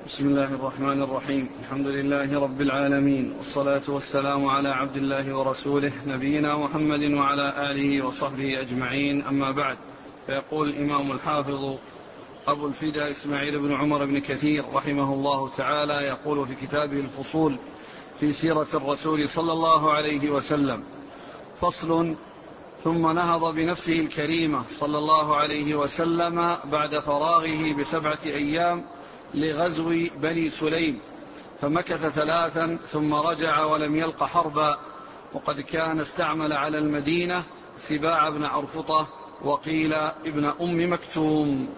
بسم الله الرحمن الرحيم. الحمد لله رب العالمين، والصلاة والسلام على عبد الله ورسوله نبينا محمد وعلى آله وصحبه أجمعين، أما بعد. فيقول الإمام الحافظ أبو الفداء إسماعيل بن عمر بن كثير رحمه الله تعالى، يقول في كتابه الفصول في سيرة الرسول صلى الله عليه وسلم: فصل: ثم نهض بنفسه الكريمة صلى الله عليه وسلم بعد فراغه ب7 أيام لغزو بني سليم، فمكث 3 ثم رجع ولم يلق حربا، وقد كان استعمل على المدينة سباع بن عرفطة وقيل ابن أم مكتوم.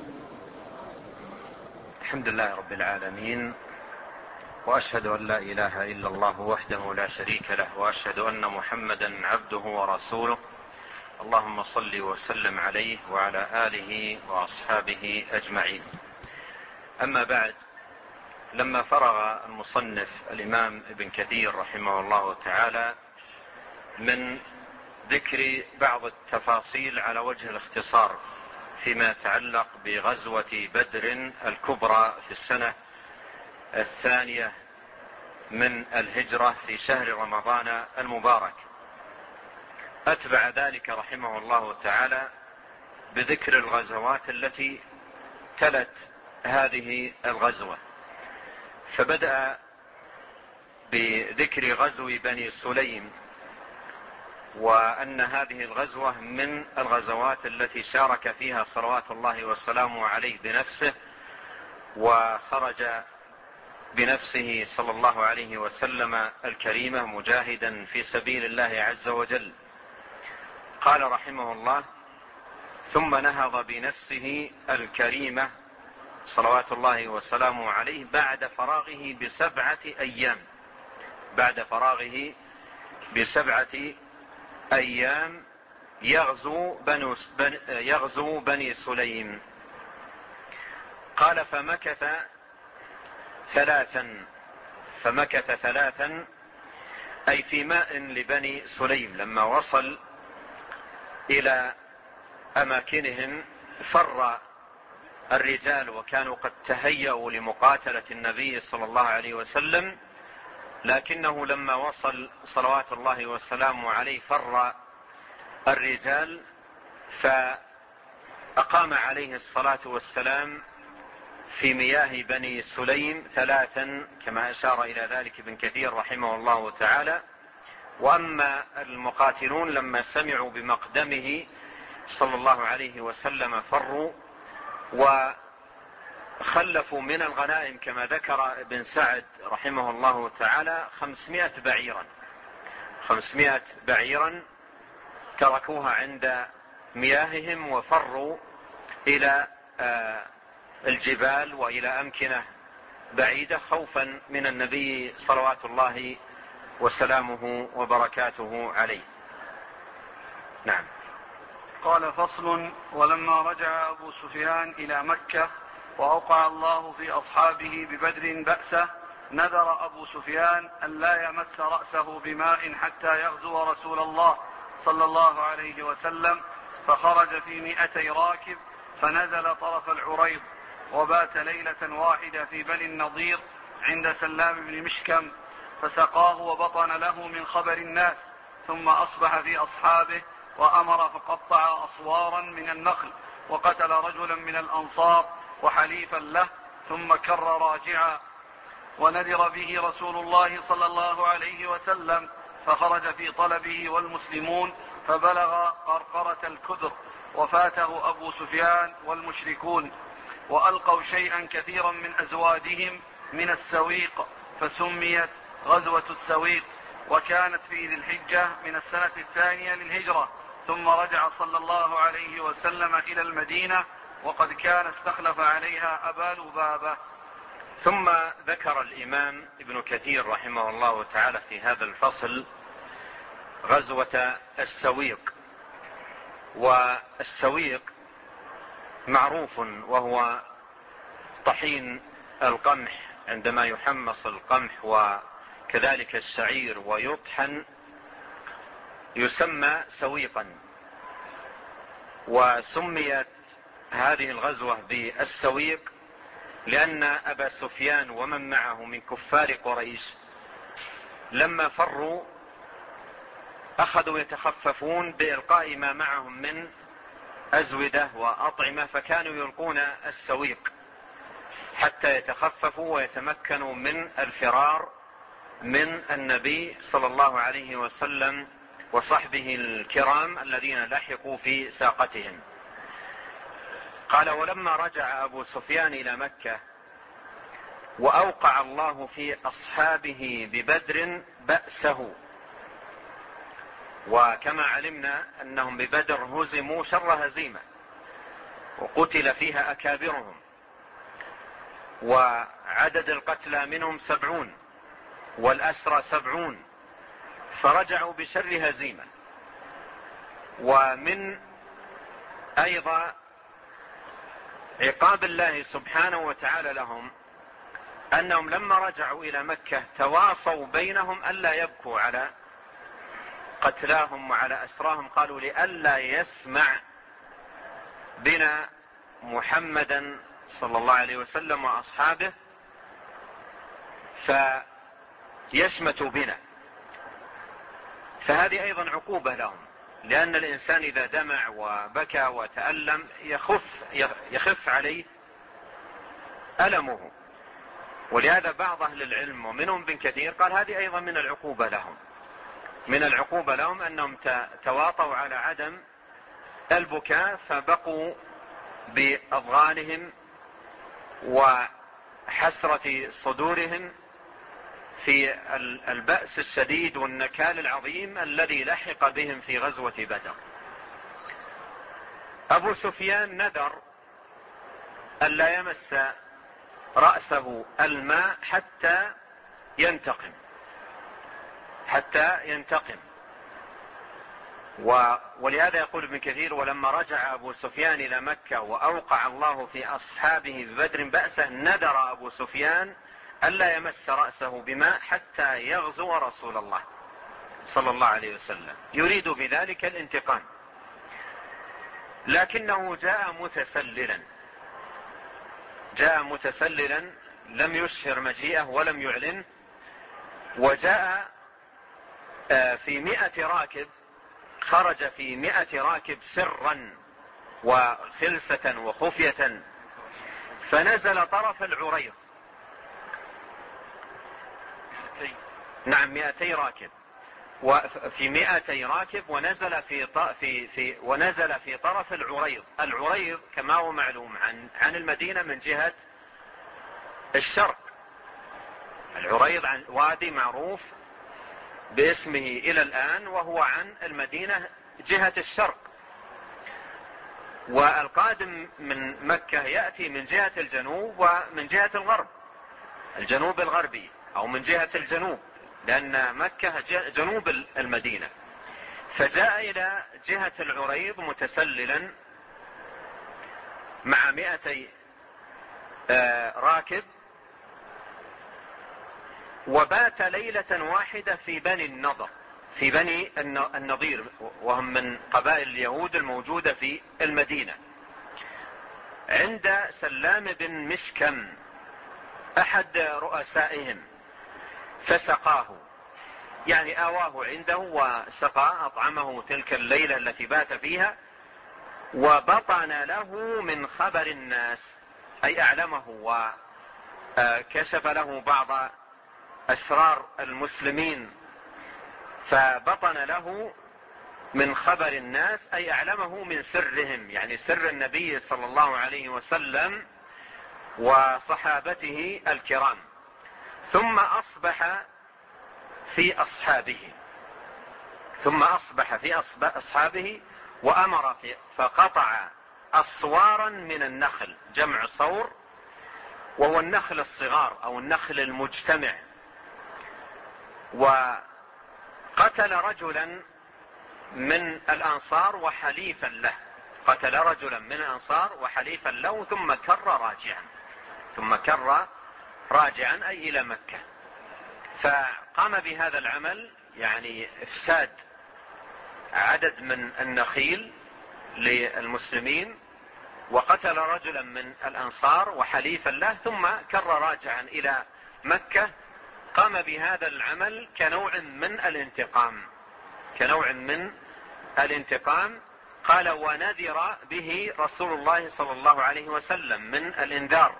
الحمد لله رب العالمين، وأشهد أن لا إله إلا الله وحده لا شريك له، وأشهد أن محمدا عبده ورسوله. اللهم صل وسلم عليه وعلى آله وأصحابه أجمعين. أما بعد، لما فرغ المصنف الإمام ابن كثير رحمه الله تعالى من ذكر بعض التفاصيل على وجه الاختصار فيما يتعلق بغزوة بدر الكبرى في السنة 2 من الهجرة في شهر رمضان المبارك، أتبع ذلك رحمه الله تعالى بذكر الغزوات التي تلت هذه الغزوة، فبدأ بذكر غزو بني سليم، وأن هذه الغزوة من الغزوات التي شارك فيها صلوات الله وسلامه عليه بنفسه، وخرج بنفسه صلى الله عليه وسلم الكريمة مجاهدا في سبيل الله عز وجل. قال رحمه الله: ثم نهض بنفسه الكريمة صلوات الله وسلامه عليه بعد فراغه ب7 أيام، بعد فراغه ب7 أيام يغزو بني سليم. قال: فمكث 3 أي في ماء لبني سليم. لما وصل إلى أماكنهم فر الرجال، وكانوا قد تهيأوا لمقاتلة النبي صلى الله عليه وسلم، لكنه لما وصل صلوات الله وسلامه عليه فر الرجال، فأقام عليه الصلاة والسلام في مياه بني سليم 3 كما أشار إلى ذلك ابن كثير رحمه الله تعالى. وأما المقاتلون لما سمعوا بمقدمه صلى الله عليه وسلم فروا وخلفوا من الغنائم كما ذكر ابن سعد رحمه الله تعالى 500 بعيرا تركوها عند مياههم وفروا إلى الجبال وإلى أمكنة بعيدة خوفا من النبي صلوات الله وسلامه وبركاته عليه. نعم. قال: فصل: ولما رجع أبو سفيان إلى مكة وأوقع الله في أصحابه ببدر بأسه، نذر أبو سفيان أن لا يمس رأسه بماء حتى يغزو رسول الله صلى الله عليه وسلم، فخرج في 200 راكب، فنزل طرف العريض، وبات ليلة واحدة في بني النضير عند سلام بن مشكم، فسقاه وبطن له من خبر الناس، ثم أصبح في أصحابه وأمر فقطع أصوارا من النخل، وقتل رجلا من الأنصار وحليفا له، ثم كر راجعا، ونذر به رسول الله صلى الله عليه وسلم، فخرج في طلبه والمسلمون، فبلغ قرقرة الكدر، وفاته أبو سفيان والمشركون، وألقوا شيئا كثيرا من أزوادهم من السويق، فسميت غزوة السويق، وكانت في ذي الحجة من السنة 2 للهجرة. ثم رجع صلى الله عليه وسلم إلى المدينة، وقد كان استخلف عليها أبا لبابة. ثم ذكر الإمام ابن كثير رحمه الله تعالى في هذا الفصل غزوة السويق. والسويق معروف، وهو طحين القمح، عندما يحمص القمح وكذلك الشعير ويطحن يسمى سويقا. وسميت هذه الغزوة بالسويق لأن أبا سفيان ومن معه من كفار قريش لما فروا أخذوا يتخففون بإلقاء ما معهم من أزودة وأطعمة، فكانوا يلقون السويق حتى يتخففوا ويتمكنوا من الفرار من النبي صلى الله عليه وسلم وصحبه الكرام الذين لحقوا في ساقتهم. قال: ولما رجع أبو سفيان إلى مكة وأوقع الله في أصحابه ببدر بأسه، وكما علمنا أنهم ببدر هزموا شر هزيمة وقتل فيها أكابرهم، وعدد القتلى منهم 70 والأسرى 70، فرجعوا بشر هزيمة. ومن أيضا عقاب الله سبحانه وتعالى لهم أنهم لما رجعوا إلى مكة تواصوا بينهم ألا يبكوا على قتلاهم وعلى أسراهم، قالوا: لئلا يسمع بنا محمدا صلى الله عليه وسلم وأصحابه فيشمتوا بنا. فهذه أيضا عقوبة لهم، لأن الإنسان إذا دمع وبكى وتألم يخف عليه ألمه. ولهذا بعض أهل العلم ومنهم ابن كثير قال هذه أيضا من العقوبة لهم، من العقوبة لهم أنهم تواطوا على عدم البكاء فبقوا بأضغانهم وحسرة صدورهم في البأس الشديد والنكال العظيم الذي لحق بهم في غزوة بدر. أبو سفيان نذر ألا يمس رأسه الماء حتى ينتقم. ولهذا يقول ابن كثير: ولما رجع أبو سفيان إلى مكة وأوقع الله في أصحابه ببدر بأسه نذر أبو سفيان ألا يمس رأسه بماء حتى يغزو رسول الله صلى الله عليه وسلم، يريد بذلك الانتقام. لكنه جاء متسللا لم يشهر مجيئه ولم يعلن، وجاء في 100 راكب، خرج في 100 راكب سرا وخلسة وخفية، فنزل طرف العريض. نعم 200 راكب، وفي 200 راكب ونزل في طرف العريض. العريض كما هو معلوم عن المدينة من جهة الشرق. العريض عن وادي معروف باسمه إلى الآن، وهو عن المدينة جهة الشرق. والقادم من مكة يأتي من جهة الجنوب ومن جهة الغرب، الجنوب الغربي أو من جهة الجنوب، لأن مكة جنوب المدينة. فجاء إلى جهة العريض متسللا مع 200 راكب، وبات ليلة واحدة في بني النضير، وهم من قبائل اليهود الموجودة في المدينة، عند سلام بن مشكم أحد رؤسائهم، فسقاه، يعني آواه عنده وسقاه، أطعمه تلك الليلة التي بات فيها، وبطن له من خبر الناس، أي أعلمه وكشف له بعض أسرار المسلمين، فبطن له من خبر الناس أي أعلمه من سرهم، يعني سر النبي صلى الله عليه وسلم وصحابته الكرام. ثم أصبح في أصحابه وأمر فقطع أصوارا من النخل، جمع صور، وهو النخل الصغار أو النخل المجتمع، وقتل رجلا من الأنصار وحليفا له، ثم كر راجعا أي إلى مكة. فقام بهذا العمل، يعني إفساد عدد من النخيل للمسلمين، وقتل رجلا من الأنصار وحليفا له، ثم كر راجعا إلى مكة، قام بهذا العمل كنوع من الانتقام. قال: ونذر به رسول الله صلى الله عليه وسلم، من الإنذار،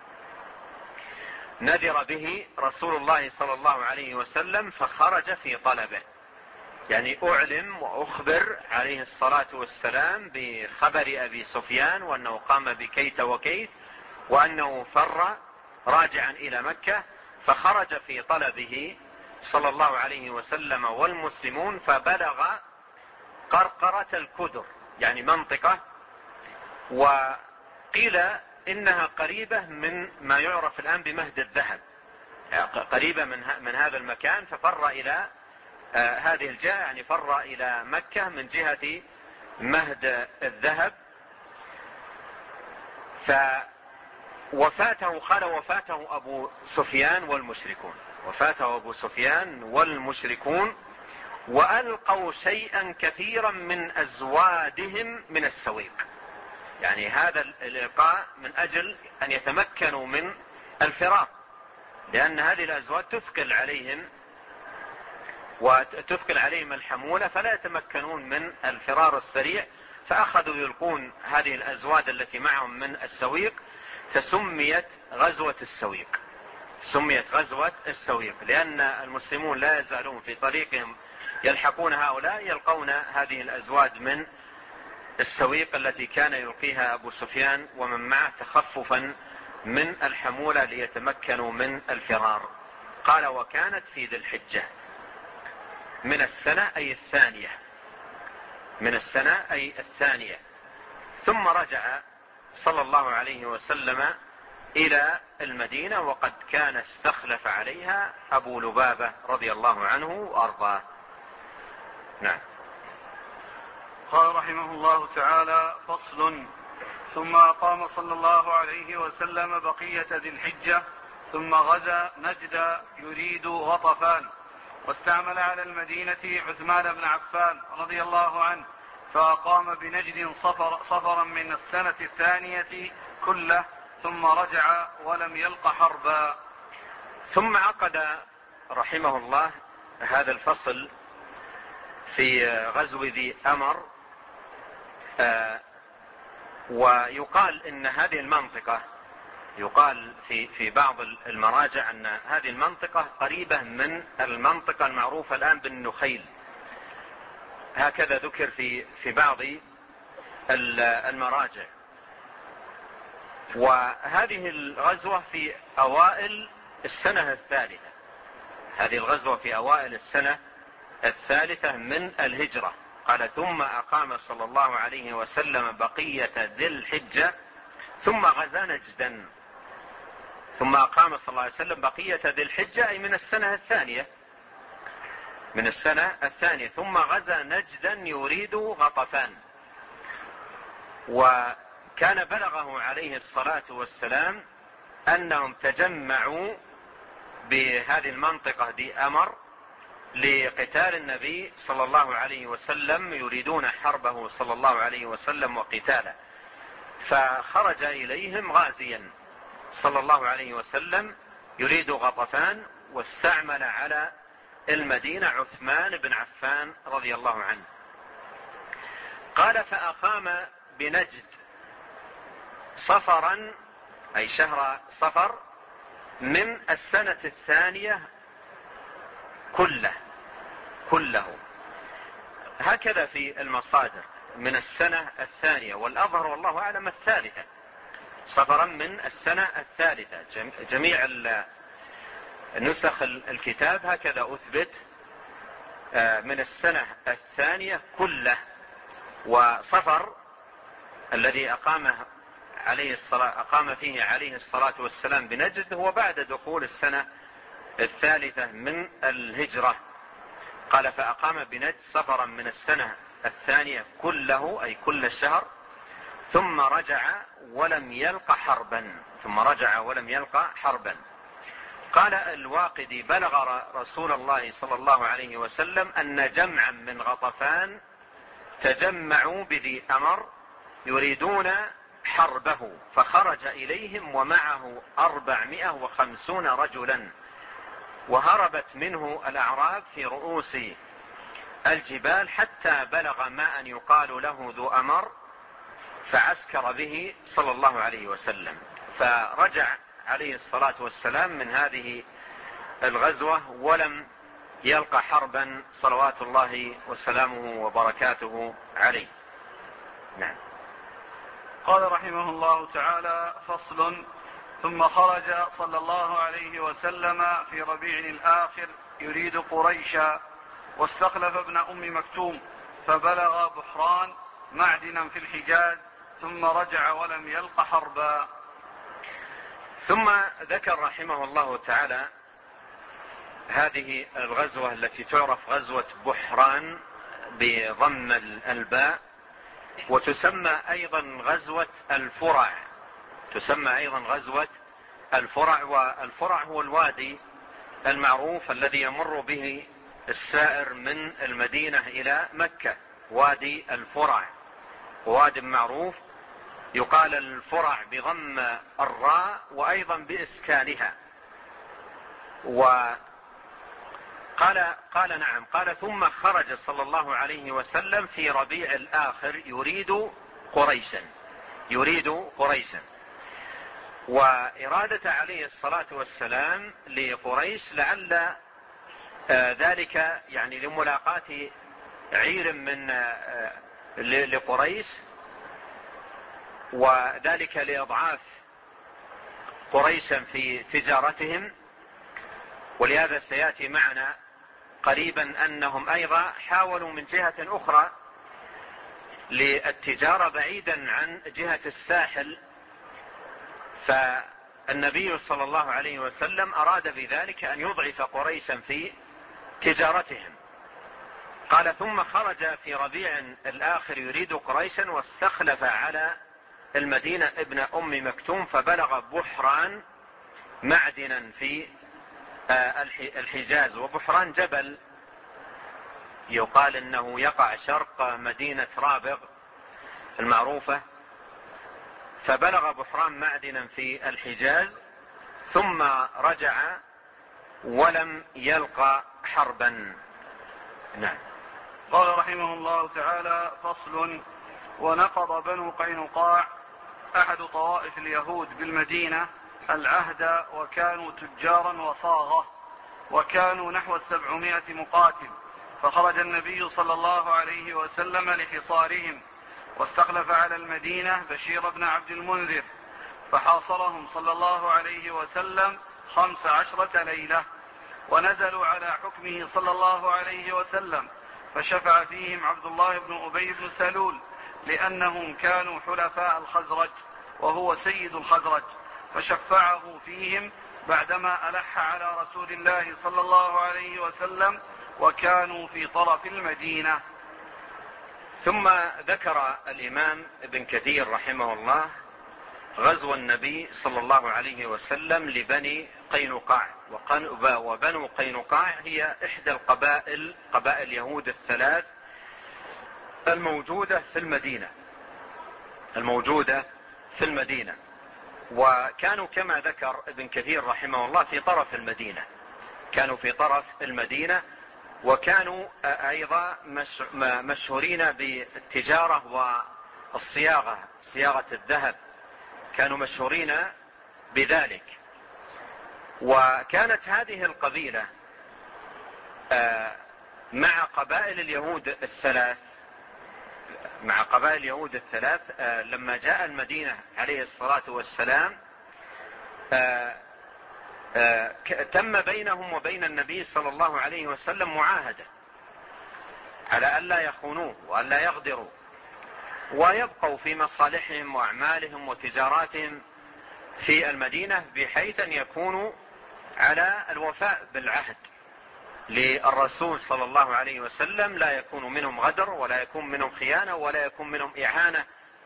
نذر به رسول الله صلى الله عليه وسلم فخرج في طلبه، يعني أعلم وأخبر عليه الصلاة والسلام بخبر أبي سفيان، وأنه قام بكيت وكيت، وأنه فر راجعا إلى مكة، فخرج في طلبه صلى الله عليه وسلم والمسلمون، فبلغ قرقرة الكدر، يعني منطقة، وقيل إنها قريبة من ما يعرف الآن بمهد الذهب، قريبة من هذا المكان، ففر إلى هذه الجهة، يعني فر إلى مكة من جهة مهد الذهب. وفاته أبو سفيان والمشركون، وألقوا شيئا كثيرا من أزوادهم من السويق، يعني هذا الإلقاء من أجل أن يتمكنوا من الفرار، لأن هذه الأزواد تثقل عليهم الحمولة، فلا يتمكنون من الفرار السريع، فأخذوا يلقون هذه الأزواد التي معهم من السويق، فسميت غزوة السويق، لأن المسلمون لا يزالون في طريقهم يلحقون هؤلاء، يلقون هذه الأزواد من السويق التي كان يلقيها أبو سفيان ومن معه تخففا من الحمولة ليتمكنوا من الفرار. قال: وكانت في ذي الحجة من السنة أي الثانية. ثم رجع صلى الله عليه وسلم إلى المدينة، وقد كان استخلف عليها أبو لبابة رضي الله عنه وأرضاه. نعم. قال رحمه الله تعالى: فصل. ثم أقام صلى الله عليه وسلم بقية ذي الحجة، ثم غزا نجد يريد غطفان، واستعمل على المدينة عثمان بن عفان رضي الله عنه، فأقام بنجد صفرا من السنة الثانية كله، ثم رجع ولم يلق حربا. ثم عقد رحمه الله هذا الفصل في غزو ذي أمر. ويقال إن هذه المنطقة، يقال في بعض المراجع أن هذه المنطقة قريبة من المنطقة المعروفة الآن بالنخيل، هكذا ذكر في بعض المراجع. وهذه الغزوة في أوائل السنة الثالثة من الهجرة. قال: ثم أقام صلى الله عليه وسلم بقية ذي الحجة ثم غزا نجدا. ثم أقام صلى الله عليه وسلم بقية ذي الحجة أي من السنة الثانية، ثم غزا نجدا يريد غطفان. وكان بلغه عليه الصلاة والسلام أنهم تجمعوا بهذه المنطقة ذي أمر لقتال النبي صلى الله عليه وسلم، يريدون حربه صلى الله عليه وسلم وقتاله، فخرج إليهم غازيا صلى الله عليه وسلم يريد غطفان، واستعمل على المدينة عثمان بن عفان رضي الله عنه. قال: فأقام بنجد صفرا أي شهر صفر من السنة الثانية كله، هكذا في المصادر، من السنة الثانية، والأظهر والله أعلم الثالثة، صفرا من السنة الثالثة. جميع نسخ الكتاب هكذا أثبت، من السنة الثانية كله. وصفر الذي أقام فيه عليه الصلاة والسلام بنجد هو بعد دخول السنة الثالثة من الهجرة. قال: فأقام بنجد صفرا من السنة الثانية كله أي كل الشهر، ثم رجع ولم يلق حربا. قال الواقدي: بلغ رسول الله صلى الله عليه وسلم أن جمعا من غطفان تجمعوا بذي أمر يريدون حربه فخرج إليهم ومعه 450 رجلا، وهربت منه الأعراب في رؤوس الجبال حتى بلغ ماء يقال له ذو أمر، فعسكر به صلى الله عليه وسلم. فرجع عليه الصلاة والسلام من هذه الغزوة ولم يلقى حربا صلوات الله وسلامه وبركاته عليه. نعم. قال رحمه الله تعالى: فصل. ثم خرج صلى الله عليه وسلم في ربيع الآخر يريد قريشا، واستخلف ابن أم مكتوم، فبلغ بحران معدنا في الحجاز، ثم رجع ولم يلق حربا. ثم ذكر رحمه الله تعالى هذه الغزوة التي تعرف غزوة بحران بضم الباء، وتسمى أيضا غزوة الفرع، تسمى أيضا غزوة الفرع. والفرع هو الوادي المعروف الذي يمر به السائر من المدينة إلى مكة، وادي الفرع، واد معروف يقال الفرع بضم الراء وأيضا بإسكانها. قال ثم خرج صلى الله عليه وسلم في ربيع الآخر يريد قريشا. وإرادة عليه الصلاة والسلام لقريش لعل ذلك يعني لملاقاة عير من لقريش، وذلك لإضعاف قريشا في تجارتهم. ولهذا سيأتي معنا قريبا أنهم أيضا حاولوا من جهة أخرى للتجارة بعيدا عن جهة الساحل، فالنبي صلى الله عليه وسلم أراد بذلك أن يضعف قريشا في تجارتهم. قال ثم خرج في ربيع الآخر يريد قريشا، واستخلف على المدينة ابن أم مكتوم، فبلغ بحران معدنا في الحجاز. وبحران جبل يقال انه يقع شرق مدينة رابغ المعروفة. فبلغ بحران معدنا في الحجاز ثم رجع ولم يلقى حربا. نعم. قال رحمه الله تعالى: فصل. ونقض بنو قينقاع أحد طوائف اليهود بالمدينة العهد، وكانوا تجارا وصاغة، وكانوا نحو 700 مقاتل. فخرج النبي صلى الله عليه وسلم لحصارهم، واستخلف على المدينة بشير بن عبد المنذر، فحاصرهم صلى الله عليه وسلم 15 ليلة، ونزلوا على حكمه صلى الله عليه وسلم، فشفع فيهم عبد الله بن أبي بن سلول، لأنهم كانوا حلفاء الخزرج وهو سيد الخزرج، فشفعه فيهم بعدما ألح على رسول الله صلى الله عليه وسلم، وكانوا في طرف المدينة. ثم ذكر الإمام ابن كثير رحمه الله غزو النبي صلى الله عليه وسلم لبني قينقاع. وبنو قينقاع هي إحدى قبائل يهود الثلاث الموجودة في المدينة، وكانوا كما ذكر ابن كثير رحمه الله في طرف المدينة، وكانوا أيضا مشهورين بالتجارة والصياغة، صياغة الذهب، كانوا مشهورين بذلك. وكانت هذه القبيلة مع قبائل اليهود الثلاث لما جاء المدينة عليه الصلاة والسلام تم بينهم وبين النبي صلى الله عليه وسلم معاهدة على ألا يخونوه وألا يغدروا، ويبقوا في مصالحهم وأعمالهم وتجاراتهم في المدينة، بحيث أن يكونوا على الوفاء بالعهد للرسول صلى الله عليه وسلم، لا يكون منهم غدر ولا يكون منهم خيانة ولا يكون منهم إعانة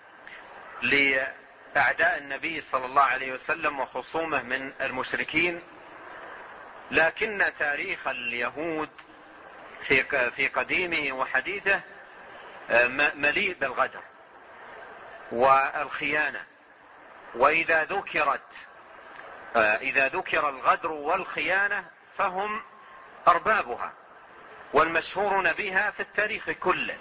لأعداء النبي صلى الله عليه وسلم وخصومه من المشركين. لكن تاريخ اليهود في قديمه وحديثه مليء بالغدر والخيانة وإذا ذكر الغدر والخيانة فهم أربابها والمشهورون بها في التاريخ كله،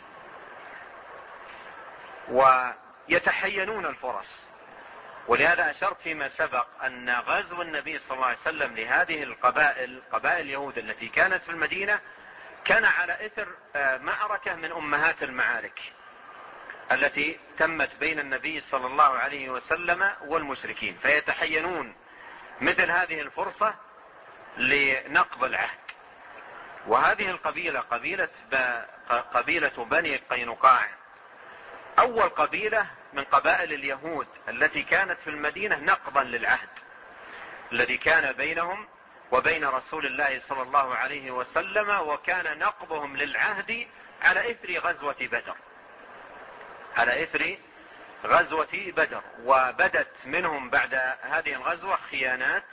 ويتحينون الفرص. ولهذا أشرت فيما سبق أن غزو النبي صلى الله عليه وسلم لهذه القبائل، قبائل اليهود التي كانت في المدينة، كان على إثر معركة من أمهات المعارك التي تمت بين النبي صلى الله عليه وسلم والمشركين، فيتحينون مثل هذه الفرصة لنقض العهد. وهذه القبيلة قبيلة بني قينقاع أول قبيلة من قبائل اليهود التي كانت في المدينة نقضا للعهد الذي كان بينهم وبين رسول الله صلى الله عليه وسلم، وكان نقضهم للعهد على إثر غزوة بدر. وبدت منهم بعد هذه الغزوة خيانات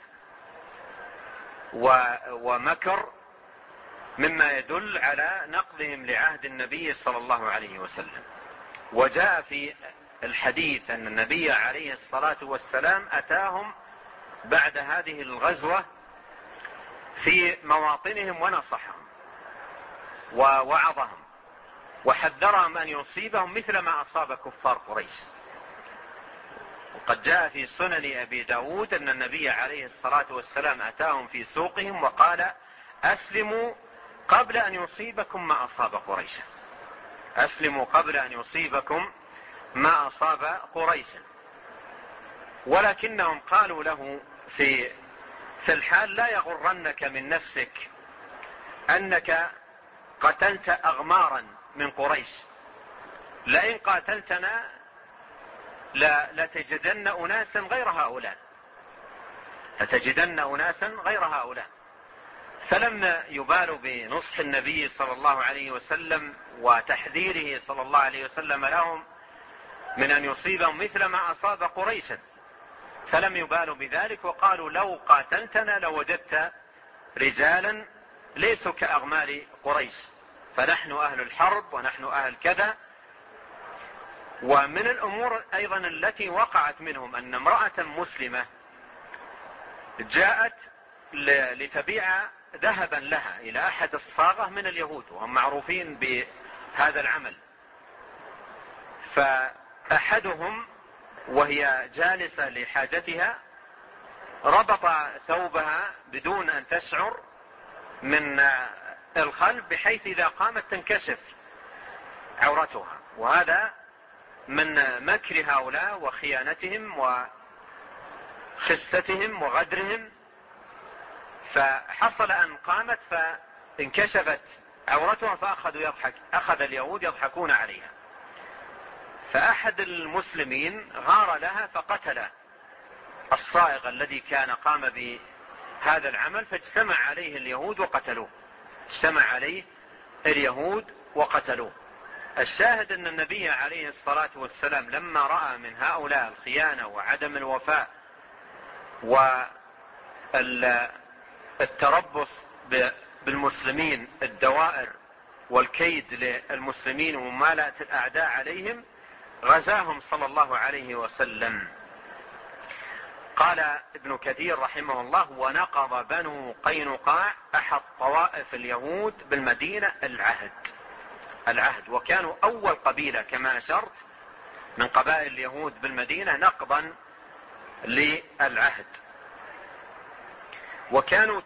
ومكر مما يدل على نقضهم لعهد النبي صلى الله عليه وسلم. وجاء في الحديث أن النبي عليه الصلاة والسلام أتاهم بعد هذه الغزوة في مواطنهم ونصحهم ووعظهم وحذرهم أن يصيبهم مثل ما أصاب كفار قريش. وقد جاء في سنن أبي داود أن النبي عليه الصلاة والسلام أتاهم في سوقهم وقال: أسلموا قبل أن يصيبكم ما أصاب قريش، أسلموا قبل أن يصيبكم ما أصاب قريش. ولكنهم قالوا له في الحال: لا يغرنك من نفسك أنك قتلت أغمارا من قريش، لئن قاتلتنا لتجدن أناسا غير هؤلاء. فلم يبالوا بنصح النبي صلى الله عليه وسلم وتحذيره صلى الله عليه وسلم لهم من أن يصيبهم مثل ما أصاب قريشا، فلم يبالوا بذلك، وقالوا: لو قاتلتنا لوجدت رجالا ليسوا كأغمار قريش، فنحن أهل الحرب ونحن أهل كذا. ومن الأمور أيضا التي وقعت منهم أن امرأة مسلمة جاءت لتبيع ذهبا لها إلى أحد الصاغة من اليهود، وهم معروفين بهذا العمل. فأحدهم وهي جالسة لحاجتها ربط ثوبها بدون أن تشعر من الخلف، بحيث إذا قامت تنكشف عورتها. وهذا من مكر هؤلاء وخيانتهم وخستهم وغدرهم. فحصل أن قامت فانكشفت عورتها، أخذ اليهود يضحكون عليها. فأحد المسلمين غار لها فقتل الصائغ الذي كان قام بهذا العمل، فاجتمع عليه اليهود وقتلوه. الشاهد أن النبي عليه الصلاة والسلام لما رأى من هؤلاء الخيانة وعدم الوفاء والتربص بالمسلمين، الدوائر والكيد للمسلمين وممالأة الأعداء عليهم، غزاهم صلى الله عليه وسلم. قال ابن كثير رحمه الله: ونقض بنو قينقاع أحد طوائف اليهود بالمدينة العهد، وكانوا أول قبيلة كما أشرت من قبائل اليهود بالمدينة نقضا للعهد. وكانوا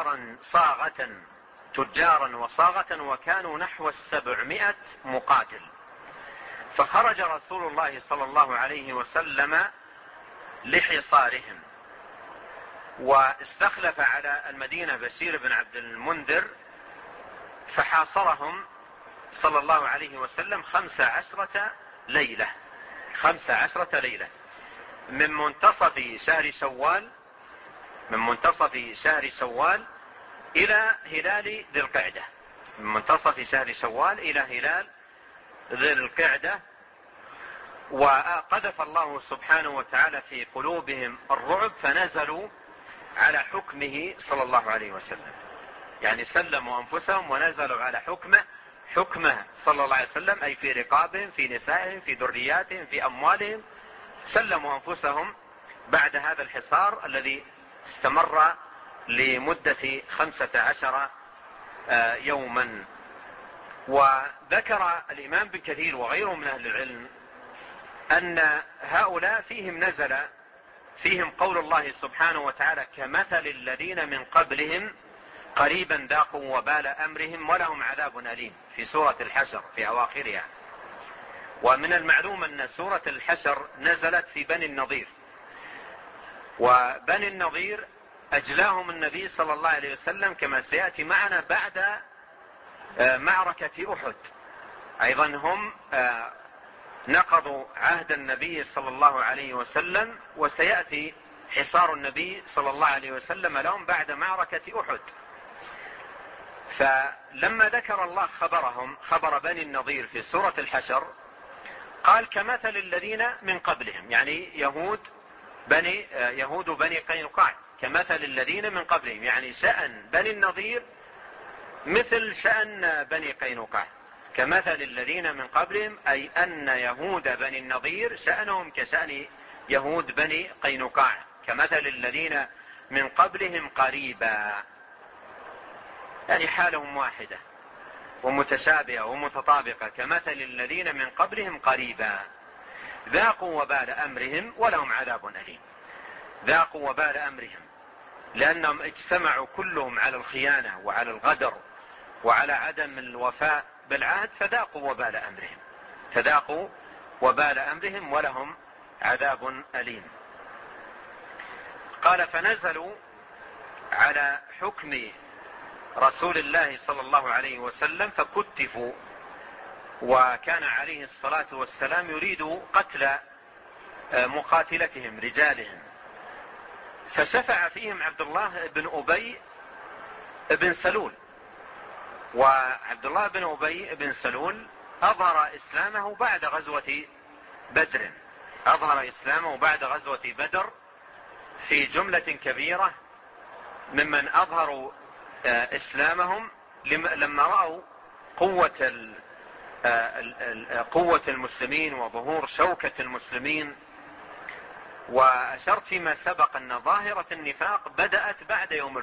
تجارا وصاغة، وكانوا نحو 700 مقاتل. فخرج رسول الله صلى الله عليه وسلم لحصارهم، واستخلف على المدينة بشير بن عبد المنذر، فحاصرهم صلى الله عليه وسلم 15 ليلة من منتصف شهر شوال إلى هلال ذي القعدة. وقذف الله سبحانه وتعالى في قلوبهم الرعب، فنزلوا على حكمه صلى الله عليه وسلم، يعني سلموا أنفسهم ونزلوا على حكمه صلى الله عليه وسلم، أي في رقابهم، في نسائهم، في ذرياتهم، في أموالهم، سلموا أنفسهم بعد هذا الحصار الذي استمر لمدة 15 يوما. وذكر الإمام ابن كثير وغيره من أهل العلم أن هؤلاء فيهم قول الله سبحانه وتعالى: كمثل الذين من قبلهم قريبا ذاقوا وبال أمرهم ولهم عذاب أليم، في سورة الحشر في أواخرها. ومن المعلوم أن سورة الحشر نزلت في بني النضير، وبني النضير أجلاهم النبي صلى الله عليه وسلم كما سيأتي معنا بعد معركة أحد. أيضا هم نقضوا عهد النبي صلى الله عليه وسلم، وسيأتي حصار النبي صلى الله عليه وسلم لهم بعد معركة أحد. فلما ذكر الله خبر بني النضير في سورة الحشر قال: كمثل الذين من قبلهم، يعني يهود بني قينقاع، كمثل الذين من قبلهم، يعني شأن بني النضير مثل شأن بني قينقاع. كمثل الذين من قبلهم أي أن يهود بني النضير شأنهم كشأن يهود بني قينقاع، كمثل الذين من قبلهم قريبا، يعني حالهم واحدة ومتشابهة ومتطابقة. كمثل الذين من قبلهم قريبا ذاقوا وبال أمرهم ولهم عذاب أليم. ذاقوا وبال أمرهم لأنهم اجتمعوا كلهم على الخيانة وعلى الغدر وعلى عدم الوفاء بالعهد، فذاقوا وبال أمرهم ولهم عذاب أليم. قال: فنزلوا على حكم رسول الله صلى الله عليه وسلم فكتفوا، وكان عليه الصلاة والسلام يريد قتل مقاتلتهم رجالهم، فشفع فيهم عبد الله بن أبي بن سلول. وعبد الله بن أبي بن سلول أظهر إسلامه بعد غزوة بدر، في جملة كبيرة ممن أظهروا إسلامهم لما رأوا قوة المسلمين وظهور شوكة المسلمين. وأشرت فيما سبق أن ظاهرة النفاق بدأت بعد يوم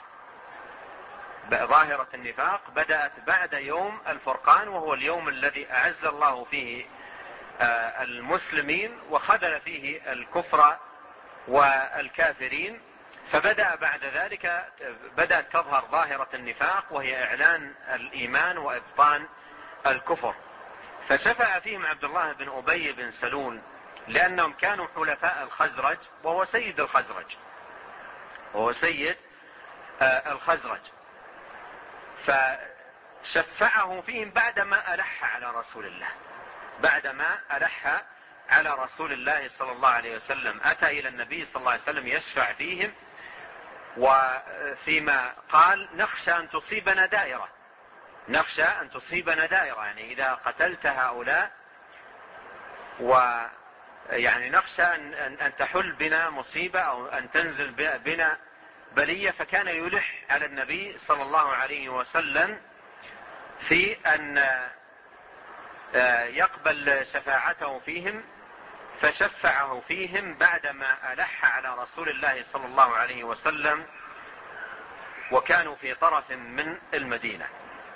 الفرقان، وهو اليوم الذي أعز الله فيه المسلمين وخذل فيه الكفر والكافرين. فبدأ بعد ذلك بدأت تظهر ظاهرة النفاق، وهي إعلان الإيمان وإبطان الكفر. فشفع فيهم عبد الله بن أبي بن سلول لأنهم كانوا حلفاء الخزرج، وهو سيد الخزرج. فشفعه فيهم بعدما ألح على رسول الله صلى الله عليه وسلم. أتى إلى النبي صلى الله عليه وسلم يشفع فيهم، وفيما قال: نخشى أن تصيبنا دائرة، يعني إذا قتلت هؤلاء، ويعني نخشى أن تحل بنا مصيبة أو أن تنزل بنا بلية. فكان يلح على النبي صلى الله عليه وسلم في أن يقبل شفاعته فيهم، فشفعه فيهم بعدما ألح على رسول الله صلى الله عليه وسلم، وكانوا في طرف من المدينة.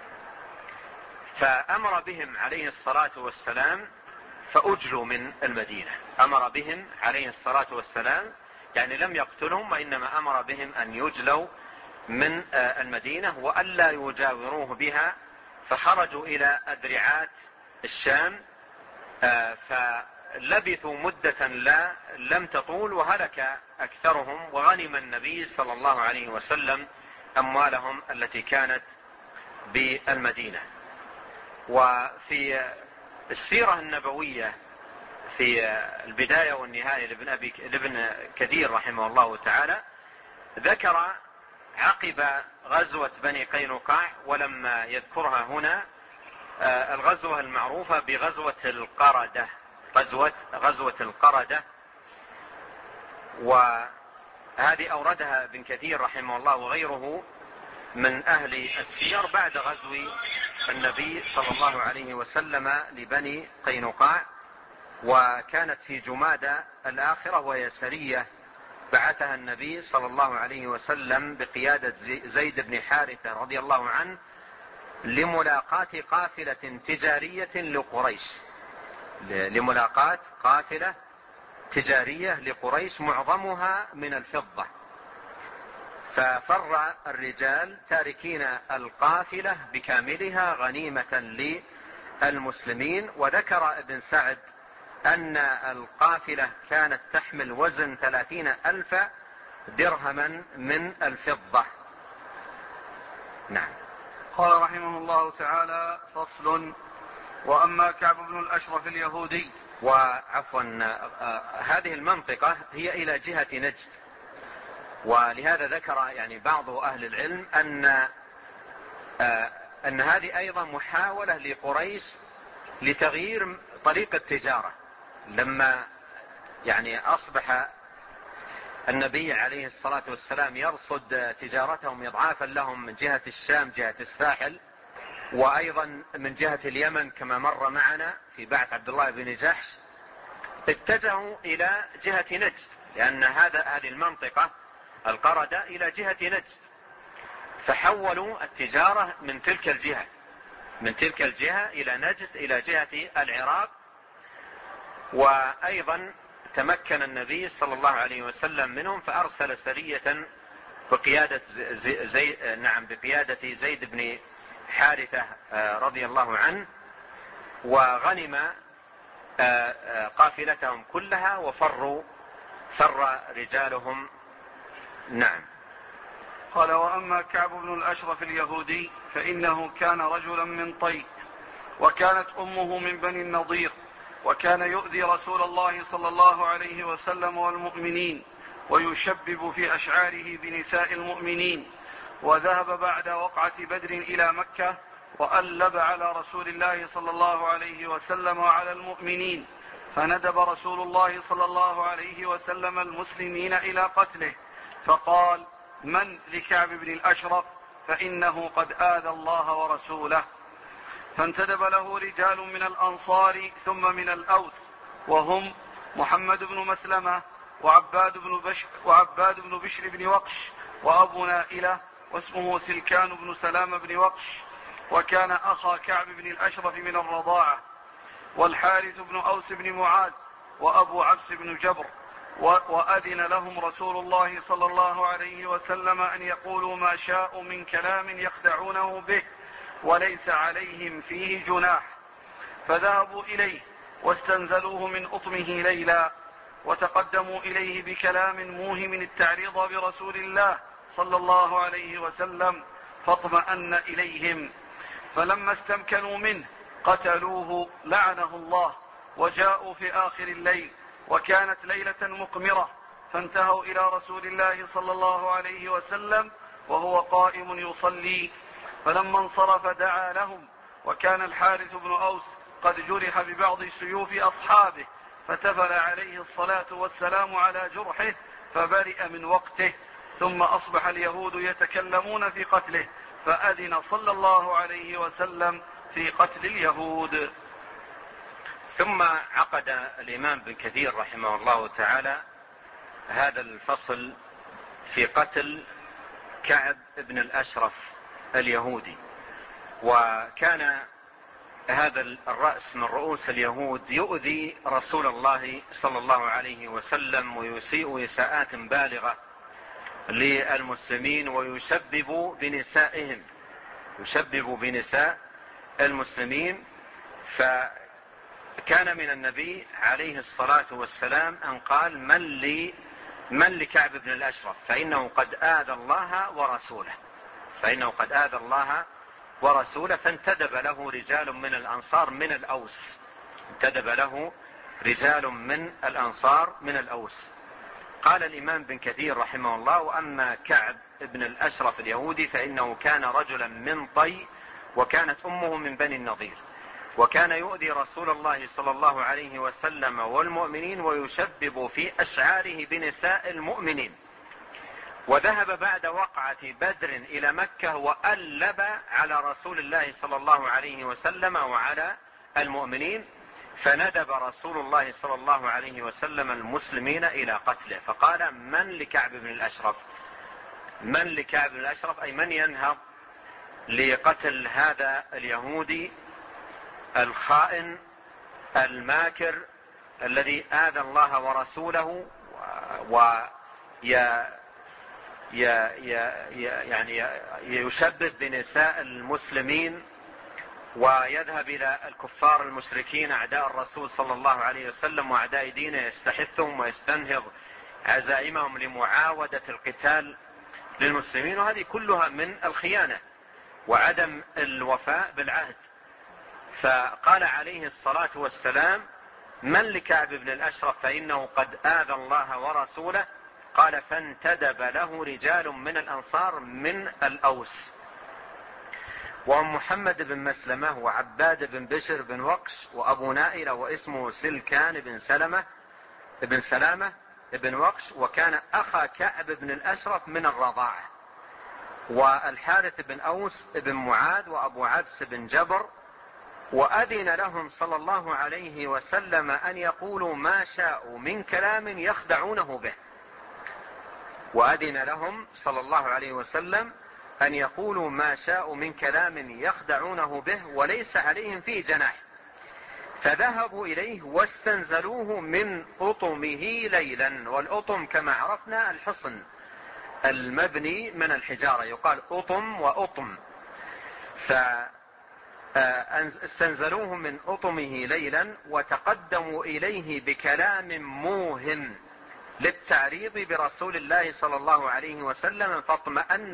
فأمر بهم عليه الصلاة والسلام فأجلوا من المدينة. أمر بهم عليه الصلاة والسلام، يعني لم يقتلهم، وإنما أمر بهم أن يجلوا من المدينة وألا يجاوروه بها. فخرجوا إلى أدرعات الشام، فلبثوا مدة لم تطول، وهلك أكثرهم، وغنم النبي صلى الله عليه وسلم أموالهم التي كانت بالمدينة. وفي السيرة النبوية في البداية والنهاية لابن كثير رحمه الله تعالى ذكر عقب غزوة بني قينقاع، ولما يذكرها هنا الغزوة المعروفة بغزوة القردة، وهذه أوردها ابن كثير رحمه الله وغيره من أهل السير بعد غزو النبي صلى الله عليه وسلم لبني قينقاع، وكانت في جمادى الآخرة، وهي سرية بعثها النبي صلى الله عليه وسلم بقيادة زيد بن حارثة رضي الله عنه لملاقاة قافلة تجارية لقريش، لملاقاة قافلة تجارية لقريش معظمها من الفضة، ففر الرجال تاركين القافلة بكاملها غنيمة للمسلمين. وذكر ابن سعد أن القافلة كانت تحمل وزن 30,000 درهما من الفضة. نعم. قال رحمه الله تعالى: فصل: وأما كعب بن الأشرف اليهودي. وعفوا، هذه المنطقة هي إلى جهة نجد، ولهذا ذكر يعني بعض أهل العلم أن هذه أيضا محاولة لقريش لتغيير طريق التجارة، لما يعني أصبح النبي عليه الصلاة والسلام يرصد تجارتهم إضعافا لهم من جهة الشام جهة الساحل، وأيضا من جهة اليمن كما مر معنا في بعث عبد الله بن جحش، اتجهوا إلى جهة نجد، لأن هذه المنطقة القردة إلى جهة نجد، فحولوا التجارة من تلك الجهة إلى نجد إلى جهة العراق. وأيضا تمكن النبي صلى الله عليه وسلم منهم، فأرسل سرية بقيادة بقيادة زيد بن حارثة رضي الله عنه، وغنم قافلتهم كلها وفر رجالهم. نعم. قال: وأما كعب بن الأشرف اليهودي فإنه كان رجلا من طي، وكانت أمه من بني النضير، وكان يؤذي رسول الله صلى الله عليه وسلم والمؤمنين، ويشبب في أشعاره بنساء المؤمنين. وذهب بعد وقعة بدر إلى مكة، وألب على رسول الله صلى الله عليه وسلم وعلى المؤمنين، فندب رسول الله صلى الله عليه وسلم المسلمين إلى قتله، فقال: من لكعب بن الأشرف؟ فإنه قد آذى الله ورسوله. فانتدب له رجال من الأنصار ثم من الأوس، وهم محمد بن مسلمة وعباد بن بشر بن وقش وأبو نائلة، واسمه سلكان بن سلام بن وقش، وكان أخا كعب بن الأشرف من الرضاعة، والحارث بن أوس بن معاذ، وأبو عبس بن جبر. وأذن لهم رسول الله صلى الله عليه وسلم أن يقولوا ما شاءوا من كلام يخدعونه به، وليس عليهم فيه جناح. فذهبوا إليه واستنزلوه من أطمه ليلا، وتقدموا إليه بكلام موهم التعريض برسول الله صلى الله عليه وسلم، فاطمأن إليهم، فلما استمكنوا منه قتلوه لعنه الله. وجاءوا في آخر الليل، وكانت ليلة مقمرة، فانتهوا إلى رسول الله صلى الله عليه وسلم وهو قائم يصلي، فلما انصرف دعا لهم، وكان الحارث بن أوس قد جرح ببعض سيوف أصحابه، فتفل عليه الصلاة والسلام على جرحه فبرئ من وقته. ثم أصبح اليهود يتكلمون في قتله، فأذن صلى الله عليه وسلم في قتل اليهود. ثم عقد الإمام بن كثير رحمه الله تعالى هذا الفصل في قتل كعب بن الأشرف اليهودي. وكان هذا الرأس من رؤوس اليهود يؤذي رسول الله صلى الله عليه وسلم، ويسيء إساءات بالغة للمسلمين، ويشبب بنساء المسلمين. فكان من النبي عليه الصلاة والسلام أن قال: من لكعب بن الأشرف؟ فإنه قد آذى الله ورسوله. فانتدب له رجال من الأنصار من الأوس. قال الإمام بن كثير رحمه الله: وأما كعب بن الأشرف اليهودي فإنه كان رجلا من طي، وكانت أمه من بني النضير، وكان يؤذي رسول الله صلى الله عليه وسلم والمؤمنين، ويشبب في أشعاره بنساء المؤمنين. وذهب بعد وقعة بدر إلى مكة، وألب على رسول الله صلى الله عليه وسلم وعلى المؤمنين، فندب رسول الله صلى الله عليه وسلم المسلمين إلى قتله، فقال: من لكعب بن الأشرف؟ من لكعب بن الأشرف أي من ينهض لقتل هذا اليهودي الخائن الماكر الذي آذى الله ورسوله يعني يشبب بنساء المسلمين ويذهب إلى الكفار المشركين أعداء الرسول صلى الله عليه وسلم وأعداء دينه، يستحثهم ويستنهض عزائمهم لمعاودة القتال للمسلمين، وهذه كلها من الخيانة وعدم الوفاء بالعهد. فقال عليه الصلاة والسلام: من لكعب بن الأشرف فإنه قد آذى الله ورسوله. قال: فانتدب له رجال من الأنصار من الأوس، وهم محمد بن مسلمة وعباد بن بشر بن وقش وأبو نائلة واسمه سلكان بن سلامة بن وقش، وكان أخا كعب بن الأشرف من الرضاعة، والحارث بن أوس بن معاذ وأبو عبس بن جبر. وأذن لهم صلى الله عليه وسلم أن يقولوا ما شاءوا من كلام يخدعونه به. وأذن لهم صلى الله عليه وسلم أن يقولوا ما شاءوا من كلام يخدعونه به وليس عليهم فيه جناح. فذهبوا إليه واستنزلوه من أطمه ليلا، والأطم كما عرفنا الحصن المبني من الحجارة، يقال أطم وأطم. فاستنزلوه من أطمه ليلا وتقدموا إليه بكلام موهم للتعريض برسول الله صلى الله عليه وسلم، فاطمأن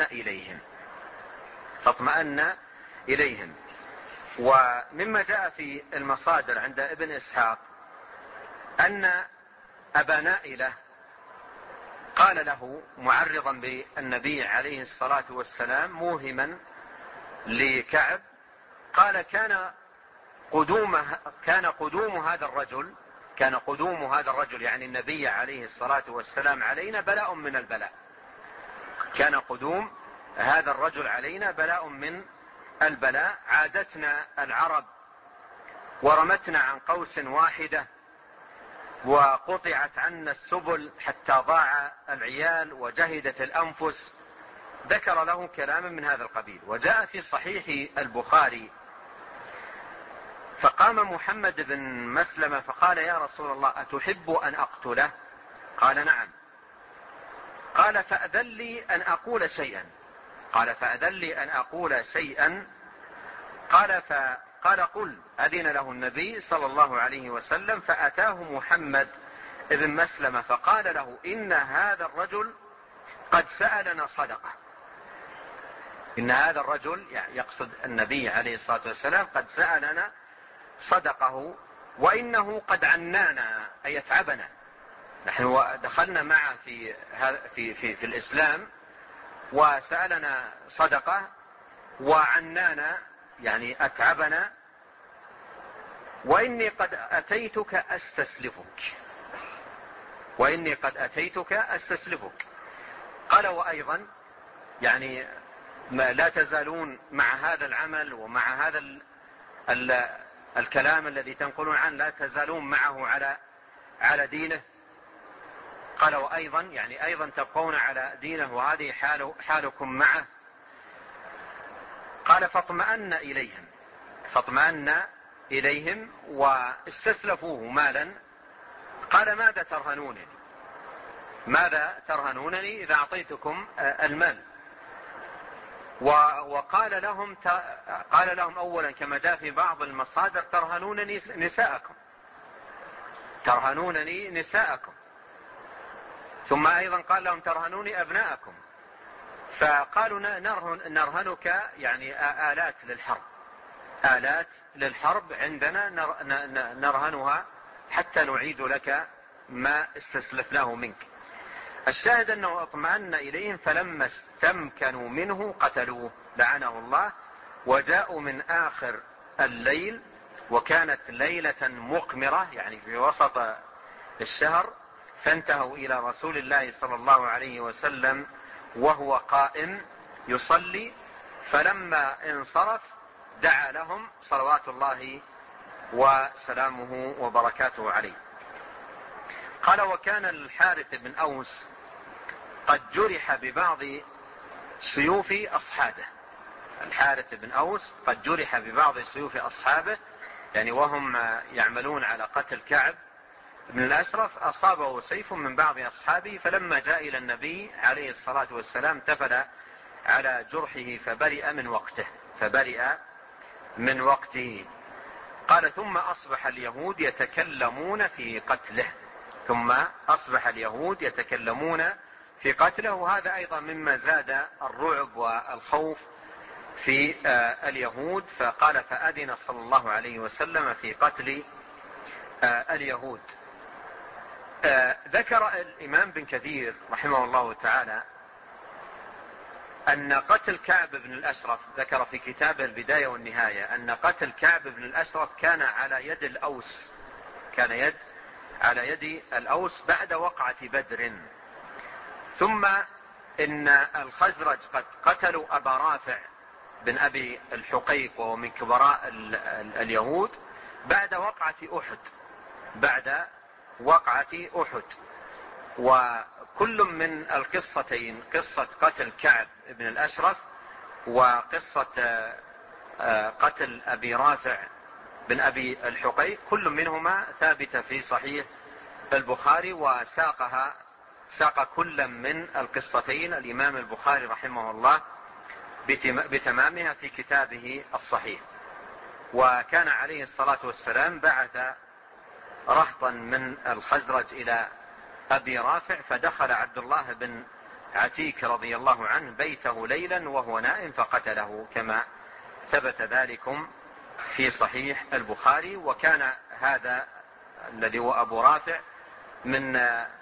إليهم. ومما جاء في المصادر عند ابن إسحاق أن أبا نائلة قال له معرضا بالنبي عليه الصلاة والسلام موهما لكعب، قال: كان قدوم هذا الرجل يعني النبي عليه الصلاة والسلام علينا بلاء من البلاء. كان قدوم هذا الرجل علينا بلاء من البلاء. عادتنا العرب ورمتنا عن قوس واحدة، وقطعت عنا السبل حتى ضاع العيال وجهدت الأنفس. ذكر له كلاما من هذا القبيل. وجاء في صحيح البخاري: فقام محمد بن مسلمة فقال: يا رسول الله أتحب أن أقتله؟ قال: نعم. قال: فأذن لي أن أقول شيئا. قال: قل. أذن له النبي صلى الله عليه وسلم، فأتاه محمد بن مسلمة فقال له: إن هذا الرجل قد سألنا صدقة. إن هذا الرجل يعني يقصد النبي عليه الصلاة والسلام قد سألنا صدقه، وإنه قد عنانا أي يتعبنا. نحن دخلنا معه في الإسلام وسألنا صدقة وعنانا يعني أتعبنا، وإني قد أتيتك أستسلفك. قال: وأيضا يعني لا تزالون مع هذا العمل ومع هذا الكلام الذي تنقلون عنه، لا تزالون معه على دينه. قال: وأيضا يعني أيضا تبقون على دينه وهذه حالكم معه. قال: فاطمأن إليهم واستسلفوه مالا. قال: ماذا ترهنونني إذا أعطيتكم المال؟ وقال لهم أولا كما جاء في بعض المصادر: ترهنونني نساءكم. ثم أيضا قال لهم: ترهنوني أبناءكم. فقالوا: نرهنك يعني آلات للحرب عندنا نرهنها حتى نعيد لك ما استسلفناه منك. الشاهد أنه اطمأن إليهم، فلما استمكنوا منه قتلوه لعنه الله. وجاءوا من آخر الليل، وكانت ليلة مقمرة يعني في وسط الشهر، فانتهوا إلى رسول الله صلى الله عليه وسلم وهو قائم يصلي، فلما انصرف دعا لهم صلوات الله وسلامه وبركاته عليه. قال: وكان الحارث بن أوس قد جرح ببعض سيوف أصحابه. الحارث بن أوس قد جرح ببعض سيوف أصحابه، يعني وهم يعملون على قتل كعب بن الأشرف أصابه سيف من بعض أصحابه، فلما جاء إلى النبي عليه الصلاة والسلام تفل على جرحه فبرئ من وقته. قال: ثم أصبح اليهود يتكلمون في قتله، وهذا أيضا مما زاد الرعب والخوف في اليهود. فقال: فأذن صلى الله عليه وسلم في قتل اليهود. ذكر الإمام بن كثير رحمه الله تعالى أن قتل كعب بن الأشرف، ذكر في كتابه البداية والنهاية أن قتل كعب بن الأشرف كان على يد الأوس بعد وقعة بدر. ثم إن الخزرج قد قتلوا أبا رافع بن أبي الحقيق وهو من كبراء اليهود بعد وقعة أحد. وكل من القصتين، قصة قتل كعب بن الأشرف وقصة قتل أبي رافع بن أبي الحقيق، كل منهما ثابتة في صحيح البخاري، ساق كل من القصتين الإمام البخاري رحمه الله بتمامها في كتابه الصحيح. وكان عليه الصلاة والسلام بعث رهطا من الخزرج إلى أبي رافع، فدخل عبد الله بن عتيك رضي الله عنه بيته ليلا وهو نائم فقتله، كما ثبت ذلكم في صحيح البخاري. وكان هذا الذي هو أبو رافع من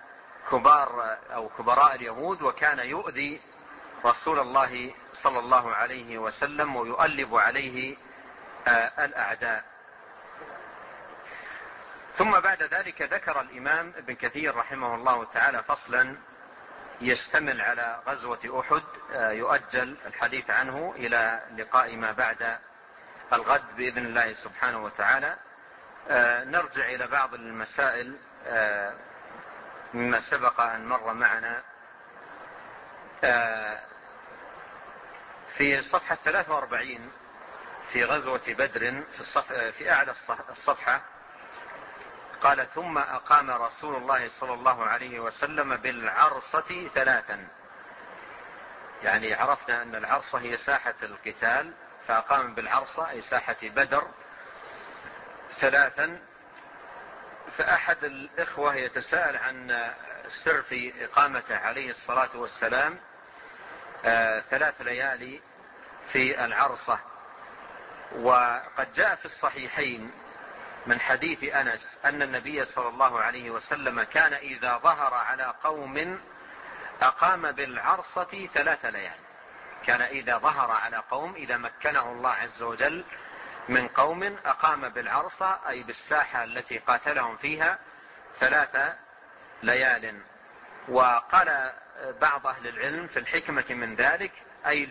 كبراء اليهود، وكان يؤذي رسول الله صلى الله عليه وسلم ويؤلب عليه الأعداء. ثم بعد ذلك ذكر الإمام ابن كثير رحمه الله تعالى فصلا يشتمل على غزوة أحد، يؤجل الحديث عنه إلى لقاء ما بعد الغد بإذن الله سبحانه وتعالى. نرجع إلى بعض المسائل مما سبق أن مر معنا. في صفحة 43 في غزوة بدر في أعلى الصفحة قال: ثم أقام رسول الله صلى الله عليه وسلم بالعرصة 3. يعني عرفنا أن العرصة هي ساحة القتال، فأقام بالعرصة أي ساحة بدر 3. فأحد الإخوة يتساءل عن سر في إقامته عليه الصلاة والسلام 3 ليالي في العرصة. وقد جاء في الصحيحين من حديث أنس أن النبي صلى الله عليه وسلم كان إذا ظهر على قوم أقام بالعرصة 3 ليالي. كان إذا ظهر على قوم، إذا مكنه الله عز وجل من قوم، أقام بالعرصة أي بالساحة التي قاتلهم فيها 3 ليال. وقال بعض أهل العلم في الحكمة من ذلك أي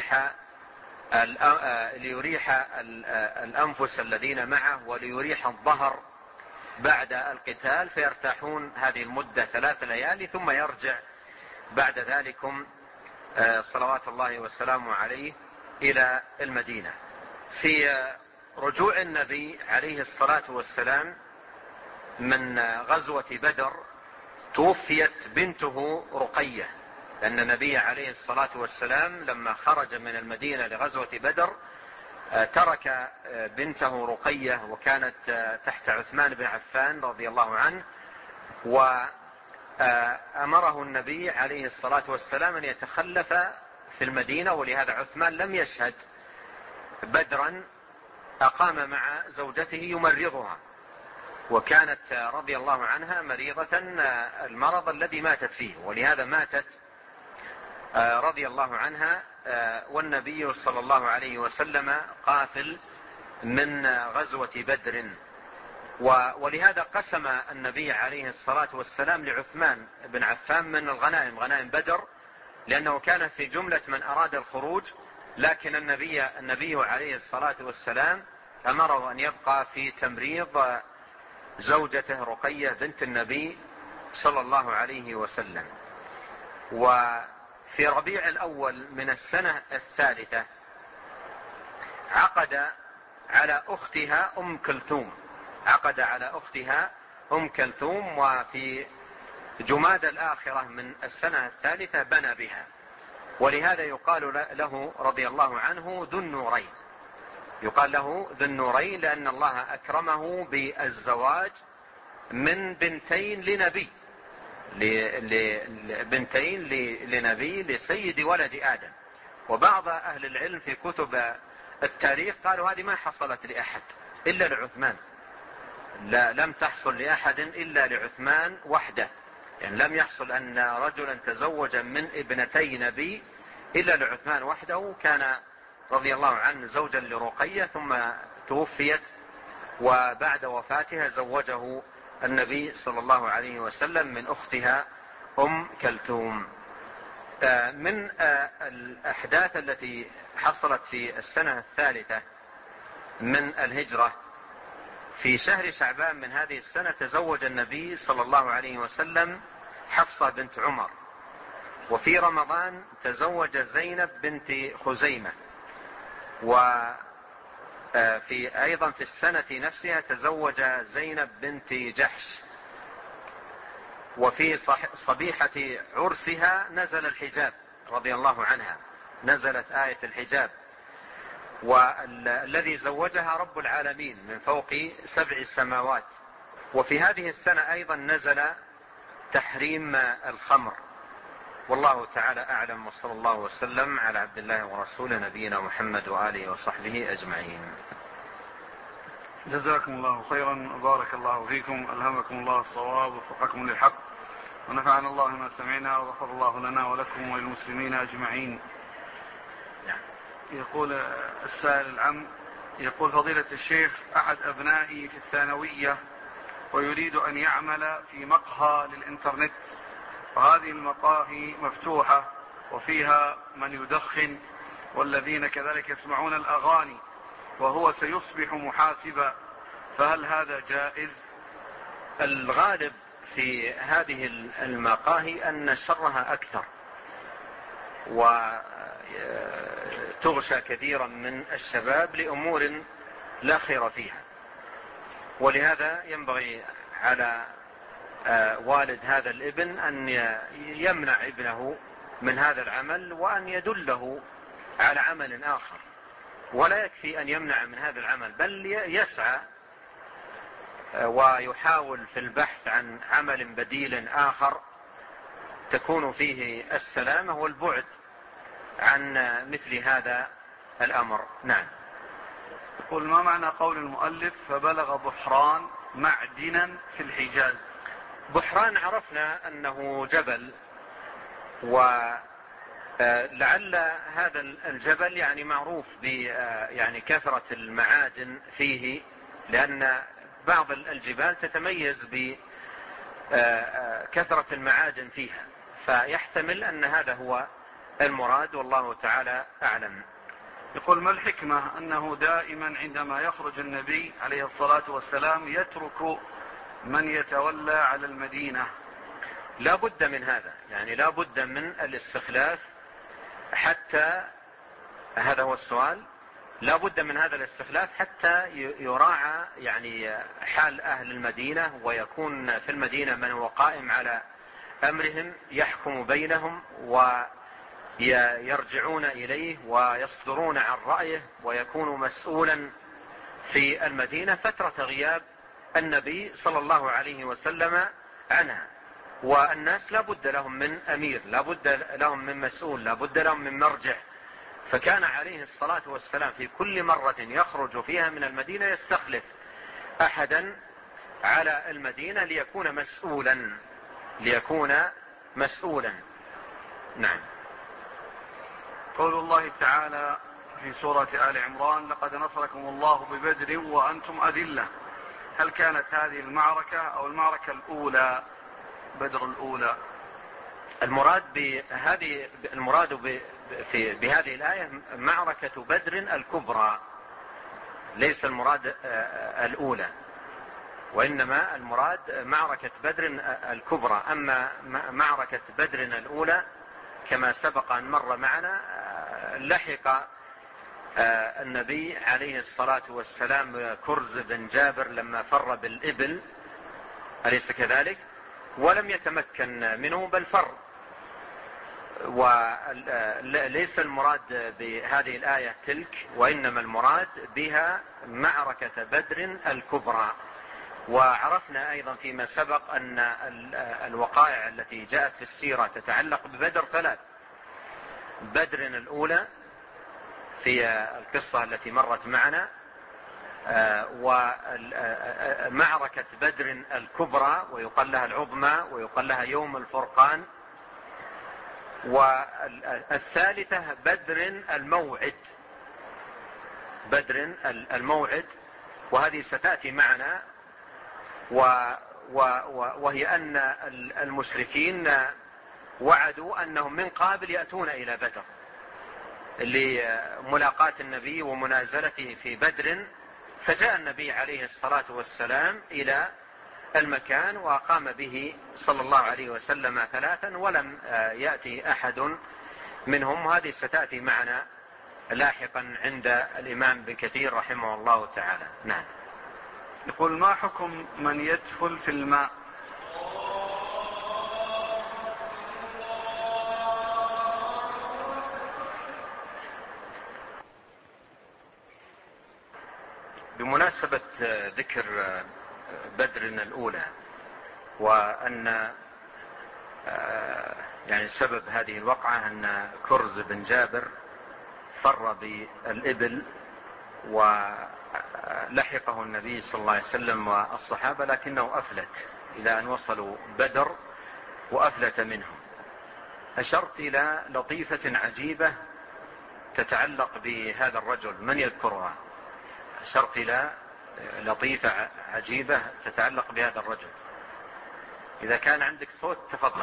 ليريح الأنفس الذين معه وليريح الظهر بعد القتال، فيرتاحون هذه المدة 3 ليالي ثم يرجع بعد ذلكم صلوات الله وسلامه عليه إلى المدينة. في رجوع النبي عليه الصلاة والسلام من غزوة بدر توفيت بنته رقية، لأن النبي عليه الصلاة والسلام لما خرج من المدينة لغزوة بدر ترك بنته رقية، وكانت تحت عثمان بن عفان رضي الله عنه، وأمره النبي عليه الصلاة والسلام أن يتخلف في المدينة، ولهذا عثمان لم يشهد بدرا، أقام مع زوجته يمرضها، وكانت رضي الله عنها مريضة المرض الذي ماتت فيه، ولهذا ماتت رضي الله عنها والنبي صلى الله عليه وسلم قافل من غزوة بدر. ولهذا قسم النبي عليه الصلاة والسلام لعثمان بن عفان من الغنائم، غنائم بدر، لأنه كان في جملة من أراد الخروج، لكن النبي عليه الصلاة والسلام أمره أن يبقى في تمريض زوجته رقية بنت النبي صلى الله عليه وسلم. وفي ربيع الأول من السنة الثالثة عقد على أختها أم كلثوم، وفي جمادى الآخرة من السنة الثالثة بنى بها، ولهذا يقال له رضي الله عنه ذو النورين، يقال له ذو النورين لأن الله أكرمه بالزواج من بنتين لنبي لسيد ولد آدم. وبعض أهل العلم في كتب التاريخ قالوا هذه ما حصلت لأحد إلا لعثمان، لم تحصل لأحد إلا لعثمان وحده، يعني لم يحصل أن رجلا تزوج من ابنتي نبي إلا لعثمان وحده. كان رضي الله عنه زوجا لرقية ثم توفيت، وبعد وفاتها زوجه النبي صلى الله عليه وسلم من أختها أم كلثوم. من الأحداث التي حصلت في السنة الثالثة من الهجرة، في شهر شعبان من هذه السنة تزوج النبي صلى الله عليه وسلم حفصة بنت عمر، وفي رمضان تزوج زينب بنت خزيمة، أيضا في السنة نفسها تزوج زينب بنت جحش. وفي صبيحة عرسها نزل الحجاب رضي الله عنها، نزلت آية الحجاب، والذي زوجها رب العالمين من فوق 7 سماوات. وفي هذه السنة أيضا نزل تحريم الخمر. والله تعالى أعلم، وصلى الله وسلم على عبد الله ورسوله نبينا محمد وآله وصحبه أجمعين. جزاكم الله خيرا وبارك الله فيكم، ألهمكم الله الصواب ووفقكم للحق، ونفعنا الله ما سمعنا، وغفر الله لنا ولكم وللمسلمين أجمعين. يقول السائل العم، يقول فضيلة الشيخ، أحد أبنائي في الثانوية ويريد أن يعمل في مقهى للإنترنت، وهذه المقاهي مفتوحة وفيها من يدخن والذين كذلك يسمعون الأغاني، وهو سيصبح محاسبا، فهل هذا جائز؟ الغالب في هذه المقاهي أن شرها أكثر، وتغشى كثيرا من الشباب لأمور لا خير فيها. ولهذا ينبغي على والد هذا الابن أن يمنع ابنه من هذا العمل، وأن يدله على عمل آخر. ولا يكفي أن يمنع من هذا العمل، بل يسعى ويحاول في البحث عن عمل بديل آخر تكون فيه السلامة والبعد عن مثل هذا الأمر. نعم. يقول ما معنى قول المؤلف فبلغ بحران معدنا في الحجاز؟ بحران عرفنا أنه جبل، ولعل هذا الجبل يعني معروف يعني كثرة المعادن فيه، لأن بعض الجبال تتميز بكثرة المعادن فيها، فيحتمل أن هذا هو المراد، والله تعالى أعلم. يقول ما الحكمة أنه دائما عندما يخرج النبي عليه الصلاة والسلام يترك من يتولى على المدينة؟ لا بد من هذا، يعني لا بد من الاستخلاف، حتى هذا هو السؤال، لا بد من هذا الاستخلاف حتى يراعى يعني حال أهل المدينة، ويكون في المدينة من هو قائم على أمرهم يحكم بينهم ويرجعون إليه ويصدرون عن رأيه، ويكون مسؤولا في المدينة فترة غياب النبي صلى الله عليه وسلم عنها. والناس لا بد لهم من أمير، لا بد لهم من مسؤول، لا بد لهم من مرجع. فكان عليه الصلاة والسلام في كل مرة يخرج فيها من المدينة يستخلف أحدا على المدينة ليكون مسؤولا. نعم. قول الله تعالى في سورة آل عمران لقد نصركم الله ببدر وأنتم أذلة، هل كانت هذه المعركة أو المعركة الأولى بدر الأولى؟ المراد بهذه الآية معركة بدر الكبرى، ليس المراد الأولى، وإنما المراد معركة بدر الكبرى. أما معركة بدر الأولى كما سبق أن مر معنا لحق النبي عليه الصلاة والسلام كرز بن جابر لما فر بالإبل، أليس كذلك؟ ولم يتمكن منه بل فر. وليس المراد بهذه الآية تلك، وإنما المراد بها معركة بدر الكبرى. وعرفنا أيضا فيما سبق أن الوقائع التي جاءت في السيرة تتعلق ببدر ثلاث: بدر الأولى في القصة التي مرت معنا، ومعركة بدر الكبرى ويقال لها العظمى ويقال لها يوم الفرقان، والثالثة بدر الموعد، بدر الموعد، وهذه ستأتي معنا. وهي أن المشركين وعدوا أنهم من قابل يأتون إلى بدر لملاقاة النبي ومنازلته في بدر، فجاء النبي عليه الصلاة والسلام إلى المكان وقام به صلى الله عليه وسلم ثلاثا ولم يأتي أحد منهم. هذه ستأتي معنا لاحقا عند الإمام ابن كثير رحمه الله تعالى. نعم. يقول: ما حكم من يدفل في الماء؟ بمناسبة ذكر بدر الأولى، وأن يعني سبب هذه الوقعة أن كرز بن جابر فر بالإبل ولحقه النبي صلى الله عليه وسلم والصحابة، لكنه أفلت إلى أن وصلوا بدر وأفلت منهم. أشرت إلى لطيفة عجيبة تتعلق بهذا الرجل، من يذكرها؟ أشرت إلى لطيفة عجيبة تتعلق بهذا الرجل. إذا كان عندك صوت تفضل.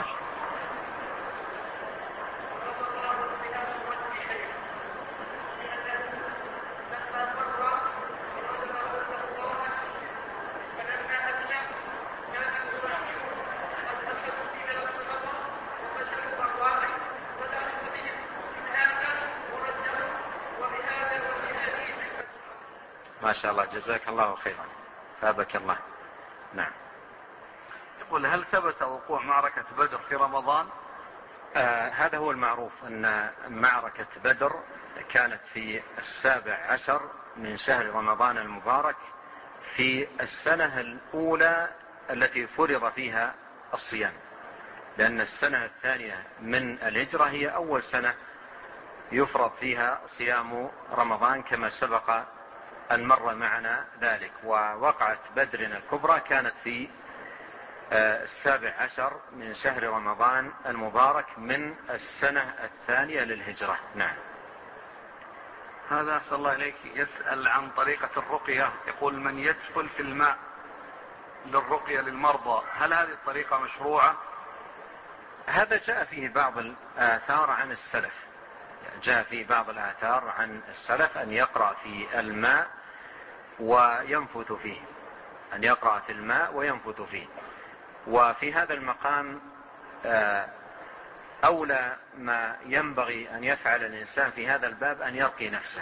ما شاء الله، جزاك الله خيرا، فابك الله. نعم. يقول: هل ثبت وقوع معركة بدر في رمضان؟ هذا هو المعروف، أن معركة بدر كانت في 17 من شهر رمضان المبارك في السنة الأولى التي فرض فيها الصيام، لأن السنة الثانية من الهجرة هي أول سنة يفرض فيها صيام رمضان كما سبق أن مر معنا ذلك. ووقعت بدر الكبرى كانت في 17 من شهر رمضان المبارك من السنة الثانية للهجرة. نعم. هذا أحسن الله إليك يسأل عن طريقة الرقية، يقول: من يدفل في الماء للرقية للمرضى، هل هذه الطريقة مشروعة؟ هذا جاء فيه بعض الآثار عن السلف، جاء فيه بعض الآثار عن السلف أن يقرأ في الماء وينفث فيه، أن يقرأ في الماء وينفث فيه. وفي هذا المقام أولى ما ينبغي أن يفعل الإنسان في هذا الباب أن يرقي نفسه،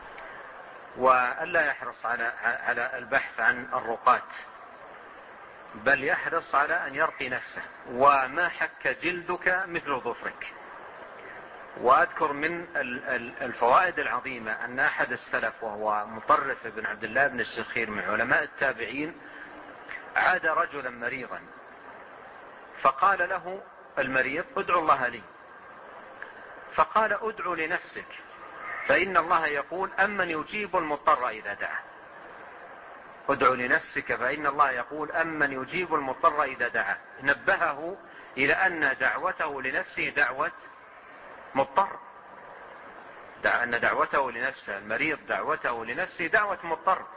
وألا يحرص على البحث عن الرقاة، بل يحرص على أن يرقي نفسه. وما حك جلدك مثل ظفرك. وأذكر من الفوائد العظيمة أن أحد السلف وهو مطرف بن عبد الله بن الشخير من علماء التابعين عاد رجلا مريضا، فقال له المريض: ادعو الله لي. فقال: ادعو لنفسك، فإن الله يقول: أمن يجيب المضطر إذا دعاه. ادعو لنفسك فإن الله يقول: أمن يجيب المضطر إذا دعاه. نبهه إلى أن دعوته لنفسه دعوة مضطر، أن دعوته لنفسه، المريض دعوته لنفسه دعوة مضطر.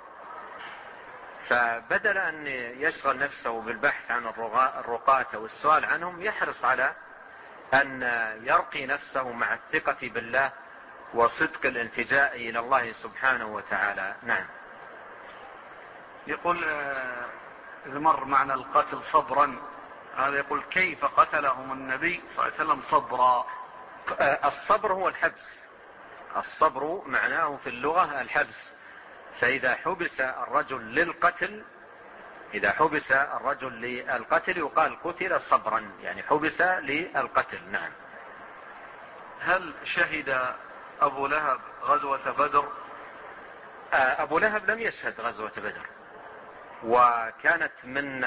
فبدل أن يشغل نفسه بالبحث عن الرقاة والسؤال عنهم، يحرص على أن يرقي نفسه مع الثقة بالله وصدق الالتجاء إلى الله سبحانه وتعالى. نعم. يقول إذا مر معنى القتل صبرا، هذا يقول كيف قتلهم النبي صلى الله عليه وسلم صبرا؟ الصبر هو الحبس، الصبر معناه في اللغة الحبس. فإذا حبس الرجل للقتل، إذا حبس الرجل للقتل يقال قتل صبرا، يعني حبس للقتل. نعم. هل شهد أبو لهب غزوة بدر؟ أبو لهب لم يشهد غزوة بدر، وكانت من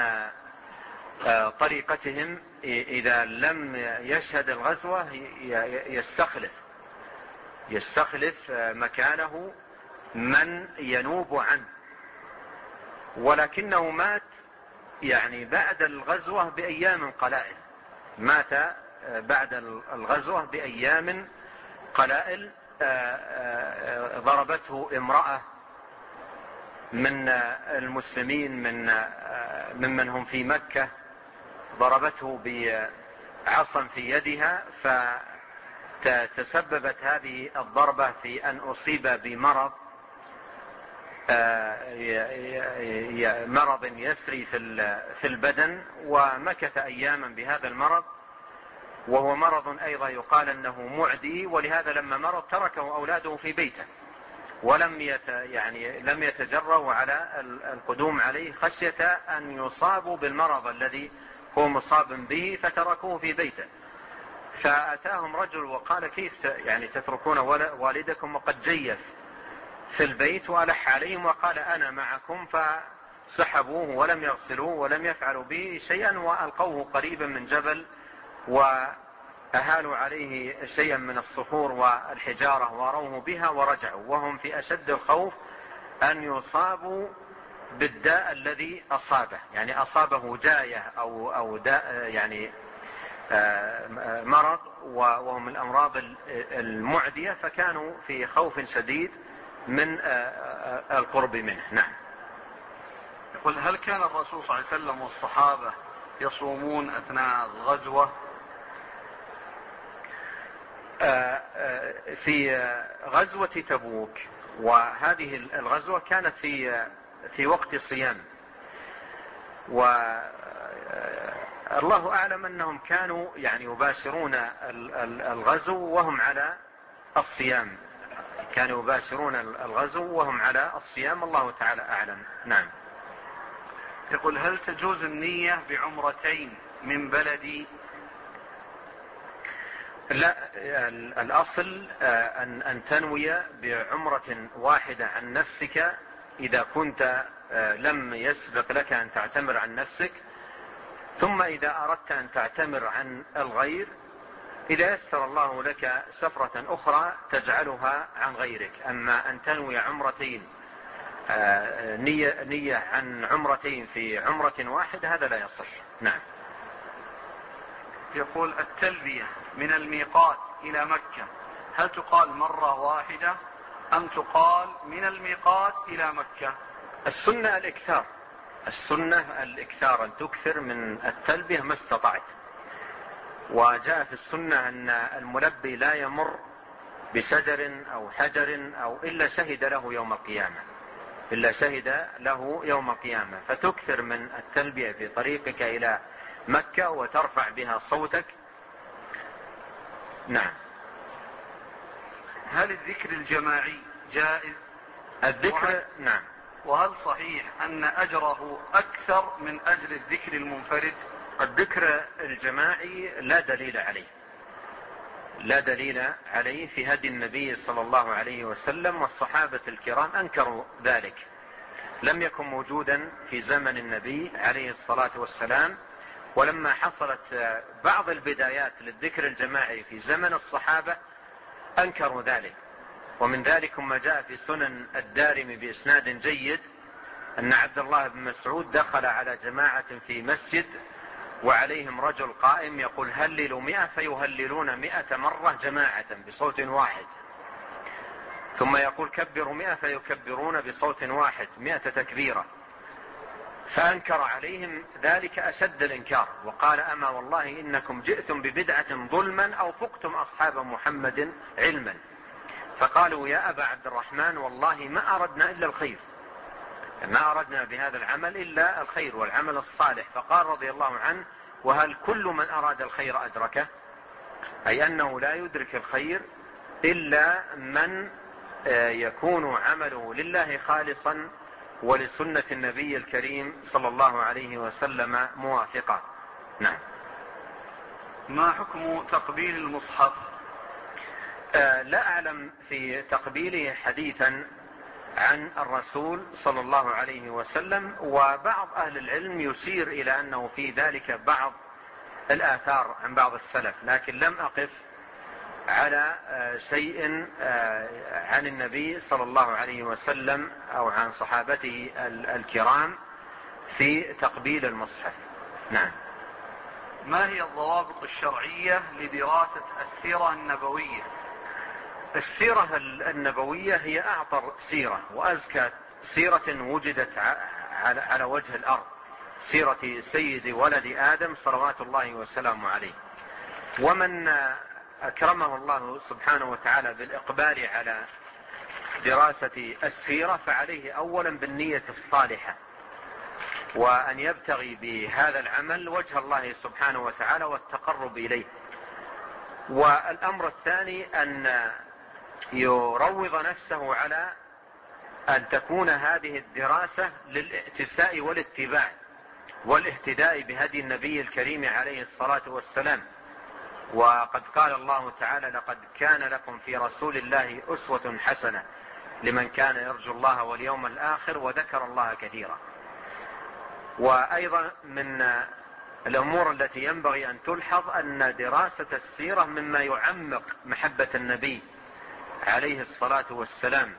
طريقتهم إذا لم يشهد الغزوة يستخلف مكانه من ينوب عنه، ولكنه مات يعني بعد الغزوة بأيام قلائل، مات بعد الغزوة بأيام قلائل. ضربته امرأة من المسلمين ممن هم في مكة، ضربته بعصا في يدها، فتسببت هذه الضربة في أن أصيب بمرض مرض يسري في البدن، ومكث أياما بهذا المرض، وهو مرض أيضا يقال أنه معدي، ولهذا لما مرض تركه أولاده في بيته ولم لم يتجرؤوا على القدوم عليه خشية أن يصابوا بالمرض الذي هو مصاب به، فتركوه في بيته. فأتاهم رجل وقال كيف تتركون والدكم وقد جيف في البيت، وألح عليهم وقال أنا معكم، فسحبوه ولم يغسلوه ولم يفعلوا به شيئا، وألقوه قريبا من جبل وأهالوا عليه شيئا من الصخور والحجارة وروه بها ورجعوا، وهم في أشد الخوف أن يصابوا بالداء الذي أصابه، يعني أصابه جاية أو داء مرض، وهم الأمراض المعدية، فكانوا في خوف شديد من القرب منه. نعم. يقول هل كان الرسول صلى الله عليه وسلم والصحابة يصومون أثناء الغزوة؟ في غزوة تبوك، وهذه الغزوة كانت في وقت صيام، والله أعلم أنهم كانوا يباشرون الغزو وهم على الصيام، كانوا يباشرون الغزو وهم على الصيام، الله تعالى أعلم. نعم. يقول هل تجوز النية بعمرتين من بلدي؟ لا، الأصل أن تنوي بعمرة واحدة عن نفسك إذا كنت لم يسبق لك أن تعتمر عن نفسك، ثم إذا أردت أن تعتمر عن الغير، إذا يسر الله لك سفرة أخرى تجعلها عن غيرك. أما أن تنوي عمرتين، نية عن عمرتين في عمرة واحدة، هذا لا يصح. نعم. يقول التلبية من الميقات إلى مكة هل تقال مرة واحدة أم تقال من الميقات إلى مكة؟ السنة الإكثار، أن تكثر من التلبية ما استطعت. وجاء في السنة أن الملبي لا يمر بشجر أو حجر إلا شهد له يوم القيامة، فتكثر من التلبية في طريقك إلى مكة وترفع بها صوتك. نعم. هل الذكر الجماعي جائز؟ الذكر نعم. وهل صحيح أن أجره أكثر من أجر الذكر المنفرد؟ الذكر الجماعي لا دليل عليه في هدي النبي صلى الله عليه وسلم، والصحابة الكرام أنكروا ذلك، لم يكن موجودا في زمن النبي عليه الصلاة والسلام. ولما حصلت بعض البدايات للذكر الجماعي في زمن الصحابة أنكروا ذلك. ومن ذلك ما جاء في سنن الدارمي بإسناد جيد أن عبد الله بن مسعود دخل على جماعة في مسجد وعليهم رجل قائم يقول هللوا 100، فيهللون 100 مرة جماعة بصوت واحد، ثم يقول كبروا 100، فيكبرون بصوت واحد 100 تكبيرة. فأنكر عليهم ذلك أشد الإنكار، وقال أما والله إنكم جئتم ببدعة ظلما أو فقتم أصحاب محمد علما. فقالوا يا أبا عبد الرحمن والله ما أردنا إلا الخير، ما أردنا بهذا العمل إلا الخير والعمل الصالح. فقال رضي الله عنه: وهل كل من أراد الخير أدركه؟ أي أنه لا يدرك الخير إلا من يكون عمله لله خالصا ولسنة النبي الكريم صلى الله عليه وسلم موافقة. نعم. ما حكم تقبيل المصحف؟ لا أعلم في تقبيله حديثا عن الرسول صلى الله عليه وسلم، وبعض أهل العلم يشير إلى أنه في ذلك بعض الآثار عن بعض السلف، لكن لم أقف على شيء عن النبي صلى الله عليه وسلم أو عن صحابته الكرام في تقبيل المصحف. نعم. ما هي الضوابط الشرعية لدراسة السيرة النبوية؟ السيرة النبوية هي أعطر سيرة وأزكى سيرة وجدت على وجه الأرض، سيرة سيد ولد آدم صلوات الله وسلامه عليه. ومن أكرمه الله سبحانه وتعالى بالإقبال على دراسة السيرة فعليه أولا بالنية الصالحة، وأن يبتغي بهذا العمل وجه الله سبحانه وتعالى والتقرب إليه. والأمر الثاني أن يروض نفسه على أن تكون هذه الدراسة للاتساء والاتباع والاهتداء بهدي النبي الكريم عليه الصلاة والسلام. وقد قال الله تعالى: لقد كان لكم في رسول الله أسوة حسنة لمن كان يرجو الله واليوم الآخر وذكر الله كثيرا. وأيضا من الأمور التي ينبغي أن تلحظ أن دراسة السيرة مما يعمق محبة النبي عليه الصلاة والسلام،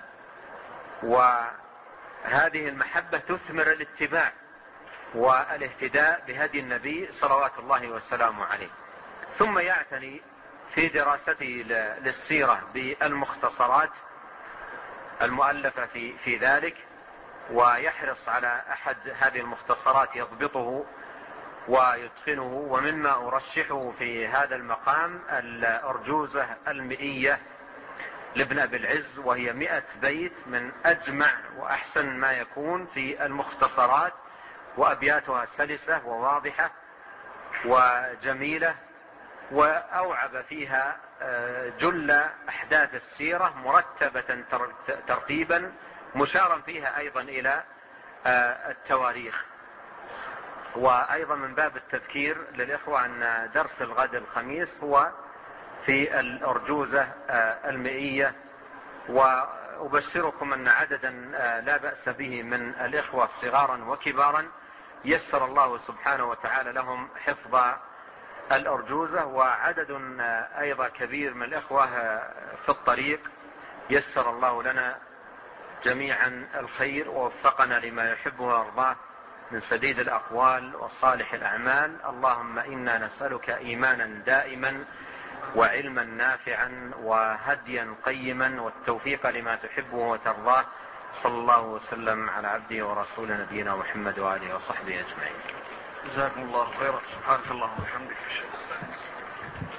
وهذه المحبة تثمر الاتباع والاهتداء بهدي النبي صلوات الله وسلامه عليه. ثم يعتني في دراسته للسيرة بالمختصرات المؤلفة في ذلك، ويحرص على أحد هذه المختصرات يضبطه ويتقنه. ومما أرشحه في هذا المقام الأرجوزة المئية لابن أبي العز، وهي 100 بيت من أجمع وأحسن ما يكون في المختصرات، وأبياتها سلسة وواضحة وجميلة، وأوعب فيها جل أحداث السيرة مرتبة ترتيبا، مشارا فيها أيضا إلى التواريخ. وأيضا من باب التذكير للإخوة أن درس الغد الخميس هو في الأرجوزة المئية. وأبشركم أن عددا لا بأس به من الإخوة صغارا وكبارا يسر الله سبحانه وتعالى لهم حفظ الأرجوزة، وعدد أيضا كبير من الإخوة في الطريق. يسر الله لنا جميعا الخير ووفقنا لما يحبه ويرضاه من سديد الأقوال وصالح الأعمال. اللهم إنا نسألك إيمانا دائما وعلما نافعا وهديا قيما والتوفيق لما تحبه وترضاه. صلى الله وسلم على عبده ورسوله نبينا محمد وآله وصحبه أجمعين. جزاكم الله خيرا. سبحانك اللهم وبحمدك.